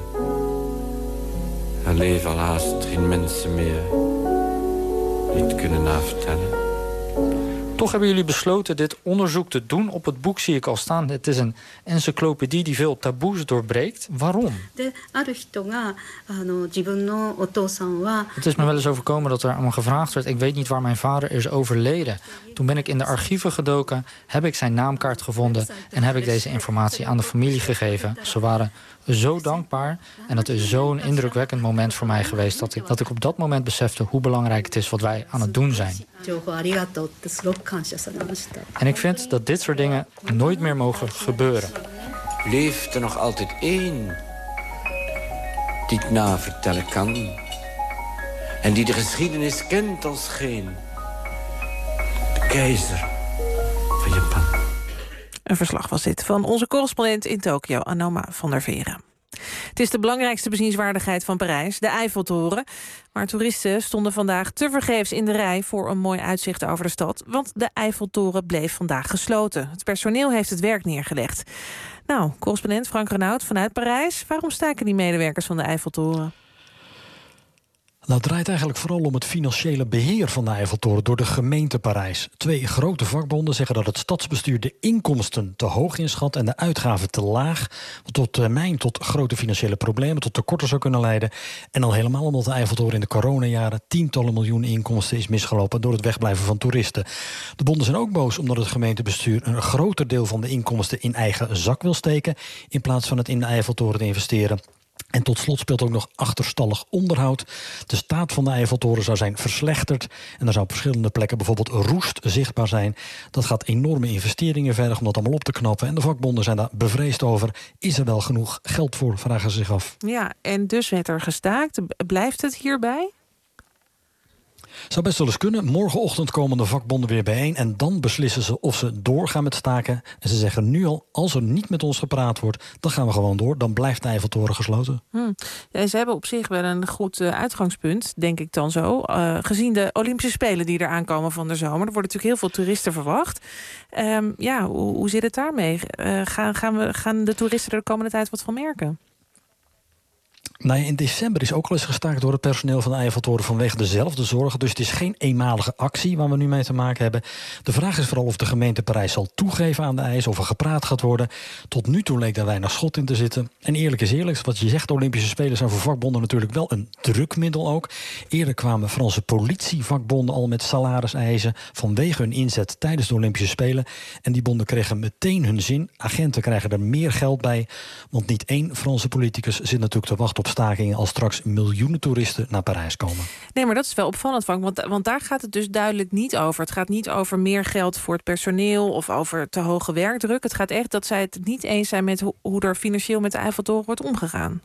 Er leven al haast geen mensen meer die het kunnen navertellen. Toch hebben jullie besloten dit onderzoek te doen. Op het boek zie ik al staan. Het is een encyclopedie die veel taboes doorbreekt. Waarom? Het is me wel eens overkomen dat er aan me gevraagd werd. Ik weet niet waar mijn vader is overleden. Toen ben ik in de archieven gedoken, heb ik zijn naamkaart gevonden en heb ik deze informatie aan de familie gegeven. Ze waren zo dankbaar en dat is zo'n indrukwekkend moment voor mij geweest dat ik, dat ik op dat moment besefte hoe belangrijk het is wat wij aan het doen zijn. En ik vind dat dit soort dingen nooit meer mogen gebeuren. Leeft er nog altijd één die het navertellen kan en die de geschiedenis kent als geen de keizer van Japan. Een verslag was dit van onze correspondent in Tokio, Anoma van der Veren. Het is de belangrijkste bezienswaardigheid van Parijs, de Eiffeltoren. Maar toeristen stonden vandaag tevergeefs in de rij voor een mooi uitzicht over de stad, want de Eiffeltoren bleef vandaag gesloten. Het personeel heeft het werk neergelegd. Nou, correspondent Frank Renaud vanuit Parijs. Waarom staken die medewerkers van de Eiffeltoren? Nou, het draait eigenlijk vooral om het financiële beheer van de Eiffeltoren door de gemeente Parijs. Twee grote vakbonden zeggen dat het stadsbestuur de inkomsten te hoog inschat en de uitgaven te laag, wat op termijn tot grote financiële problemen, tot tekorten zou kunnen leiden. En al helemaal omdat de Eiffeltoren in de coronajaren tientallen miljoenen inkomsten is misgelopen door het wegblijven van toeristen. De bonden zijn ook boos omdat het gemeentebestuur een groter deel van de inkomsten in eigen zak wil steken, in plaats van het in de Eiffeltoren te investeren. En tot slot speelt ook nog achterstallig onderhoud. De staat van de Eiffeltoren zou zijn verslechterd. En er zou op verschillende plekken bijvoorbeeld roest zichtbaar zijn. Dat gaat enorme investeringen vergen om dat allemaal op te knappen. En de vakbonden zijn daar bevreesd over. Is er wel genoeg geld voor, vragen ze zich af. Ja, en dus werd er gestaakt. Blijft het hierbij? Zou best wel eens kunnen. Morgenochtend komen de vakbonden weer bijeen en dan beslissen ze of ze doorgaan met staken. En ze zeggen nu al, als er niet met ons gepraat wordt, dan gaan we gewoon door. Dan blijft de Eiffeltoren gesloten. Hmm. Ja, ze hebben op zich wel een goed uh, uitgangspunt, denk ik dan zo. Uh, gezien de Olympische Spelen die er aankomen van de zomer. Er worden natuurlijk heel veel toeristen verwacht. Um, ja, hoe, hoe zit het daarmee? Uh, gaan, gaan, we, gaan de toeristen er de komende tijd wat van merken? Nou ja, in december is ook al eens gestaakt door het personeel van de Eiffeltoren vanwege dezelfde zorgen. Dus het is geen eenmalige actie waar we nu mee te maken hebben. De vraag is vooral of de gemeente Parijs zal toegeven aan de eis, of er gepraat gaat worden. Tot nu toe leek daar weinig schot in te zitten. En eerlijk is eerlijk, wat je zegt, de Olympische Spelen zijn voor vakbonden natuurlijk wel een drukmiddel ook. Eerder kwamen Franse politievakbonden al met salariseisen vanwege hun inzet tijdens de Olympische Spelen. En die bonden kregen meteen hun zin. Agenten krijgen er meer geld bij. Want niet één Franse politicus zit natuurlijk te wachten op stakingen als straks miljoenen toeristen naar Parijs komen. Nee, maar dat is wel opvallend, Frank, want, want daar gaat het dus duidelijk niet over. Het gaat niet over meer geld voor het personeel of over te hoge werkdruk. Het gaat echt dat zij het niet eens zijn met ho- hoe er financieel met de Eiffeltoren wordt omgegaan.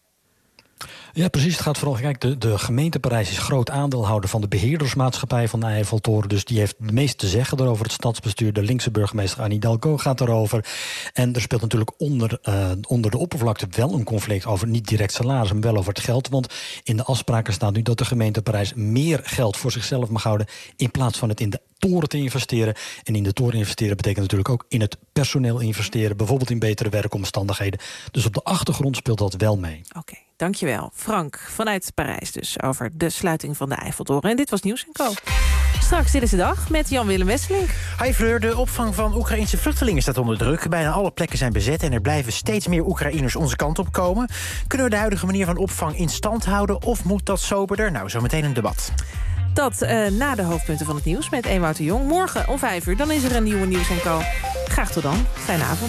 Ja, precies. Het gaat vooral... Kijk, de, de gemeente Parijs is groot aandeelhouder van de beheerdersmaatschappij van de Eiffeltoren. Dus die heeft het meest te zeggen erover. Het stadsbestuur, de linkse burgemeester Annie Hidalgo gaat erover. En er speelt natuurlijk onder, uh, onder de oppervlakte wel een conflict over niet direct salaris, maar wel over het geld. Want in de afspraken staat nu dat de gemeente Parijs meer geld voor zichzelf mag houden in plaats van het in de toren te investeren. En in de toren investeren betekent natuurlijk ook in het personeel investeren, bijvoorbeeld in betere werkomstandigheden. Dus op de achtergrond speelt dat wel mee. Oké, okay, dankjewel. Frank, vanuit Parijs dus, over de sluiting van de Eiffeltoren. En dit was Nieuws en Co. Straks, dit is de dag met Jan-Willem Wesselink. Hi Fleur, de opvang van Oekraïnse vluchtelingen staat onder druk. Bijna alle plekken zijn bezet en er blijven steeds meer Oekraïners onze kant op komen. Kunnen we de huidige manier van opvang in stand houden of moet dat soberder? Nou, zometeen een debat. Dat uh, na de hoofdpunten van het nieuws met Ewout de Jong. Morgen om vijf uur, dan is er een nieuwe Nieuws en Co. Graag tot dan. Fijne avond.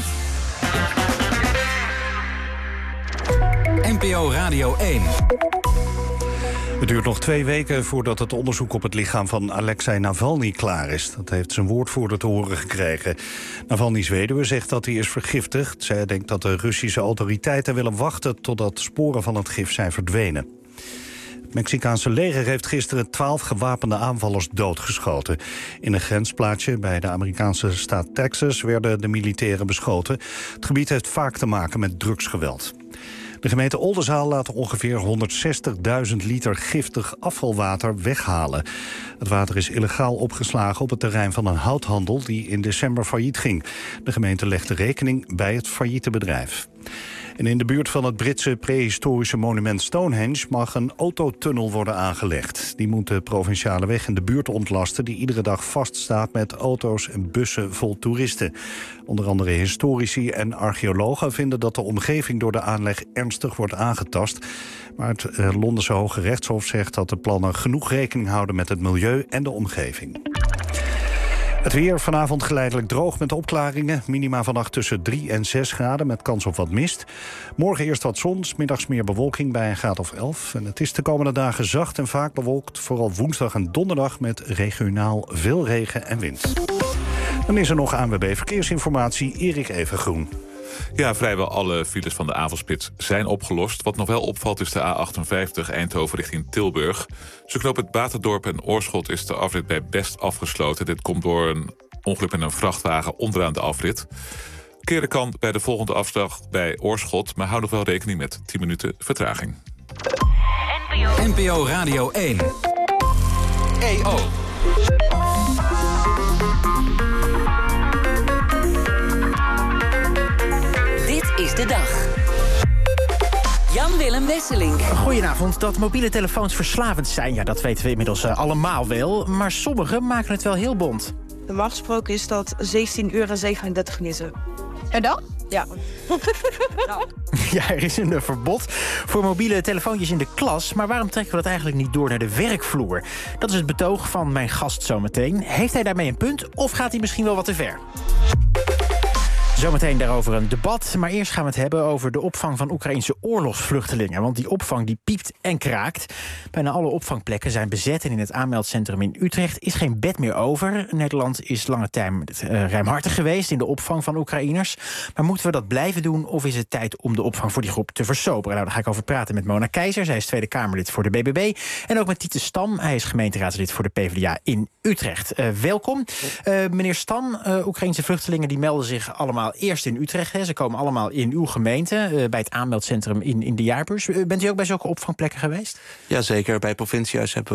N P O Radio één. Het duurt nog twee weken voordat het onderzoek op het lichaam van Alexei Navalny klaar is. Dat heeft zijn woordvoerder te horen gekregen. Navalny's weduwe zegt dat hij is vergiftigd. Zij denkt dat de Russische autoriteiten willen wachten totdat sporen van het gif zijn verdwenen. Het Mexicaanse leger heeft gisteren twaalf gewapende aanvallers doodgeschoten. In een grensplaatsje bij de Amerikaanse staat Texas werden de militairen beschoten. Het gebied heeft vaak te maken met drugsgeweld. De gemeente Oldenzaal laat ongeveer honderdzestigduizend liter giftig afvalwater weghalen. Het water is illegaal opgeslagen op het terrein van een houthandel die in december failliet ging. De gemeente legt de rekening bij het failliete bedrijf. En in de buurt van het Britse prehistorische monument Stonehenge mag een autotunnel worden aangelegd. Die moet de provinciale weg in de buurt ontlasten die iedere dag vaststaat met auto's en bussen vol toeristen. Onder andere historici en archeologen vinden dat de omgeving door de aanleg ernstig wordt aangetast. Maar het eh, Londense Hoge Rechtshof zegt dat de plannen genoeg rekening houden met het milieu en de omgeving. Het weer vanavond geleidelijk droog met opklaringen. Minima vannacht tussen drie en zes graden met kans op wat mist. Morgen eerst wat zon, 's middags meer bewolking bij een graad of elf. En het is de komende dagen zacht en vaak bewolkt. Vooral woensdag en donderdag met regionaal veel regen en wind. Dan is er nog A N W B Verkeersinformatie, Erik Evengroen. Ja, vrijwel alle files van de avondspits zijn opgelost. Wat nog wel opvalt is de A achtenvijftig Eindhoven richting Tilburg. Ze knopen het Baterdorp en Oorschot is de afrit bij Best afgesloten. Dit komt door een ongeluk met een vrachtwagen onderaan de afrit. Keren kan bij de volgende afslag bij Oorschot, maar hou nog wel rekening met tien minuten vertraging. N P O Radio één. E O. Is de dag. Jan-Willem Wesselink. Goedenavond. Dat mobiele telefoons verslavend zijn, ja, dat weten we inmiddels uh, allemaal wel. Maar sommigen maken het wel heel bont. Normaal gesproken is dat zeventien uur en zevenendertig minuten. En dan? Ja. nou. Ja, er is een verbod voor mobiele telefoontjes in de klas. Maar waarom trekken we dat eigenlijk niet door naar de werkvloer? Dat is het betoog van mijn gast zometeen. Heeft hij daarmee een punt of gaat hij misschien wel wat te ver? Zometeen daarover een debat. Maar eerst gaan we het hebben over de opvang van Oekraïnse oorlogsvluchtelingen. Want die opvang die piept en kraakt. Bijna alle opvangplekken zijn bezet. En in het aanmeldcentrum in Utrecht is geen bed meer over. Nederland is lange tijd uh, ruimhartig geweest in de opvang van Oekraïners. Maar moeten we dat blijven doen of is het tijd om de opvang voor die groep te versoberen? Nou, daar ga ik over praten met Mona Keizer. Zij is Tweede Kamerlid voor de B B B. En ook met Tiete Stam. Hij is gemeenteraadslid voor de PvdA in Utrecht. Uh, welkom. Uh, meneer Stam, uh, Oekraïnse vluchtelingen die melden zich allemaal eerst in Utrecht. Hè. Ze komen allemaal in uw gemeente, uh, bij het aanmeldcentrum in, in de jaarbeurs. Uh, bent u ook bij zulke opvangplekken geweest? Jazeker, bij provinciehuis hebben we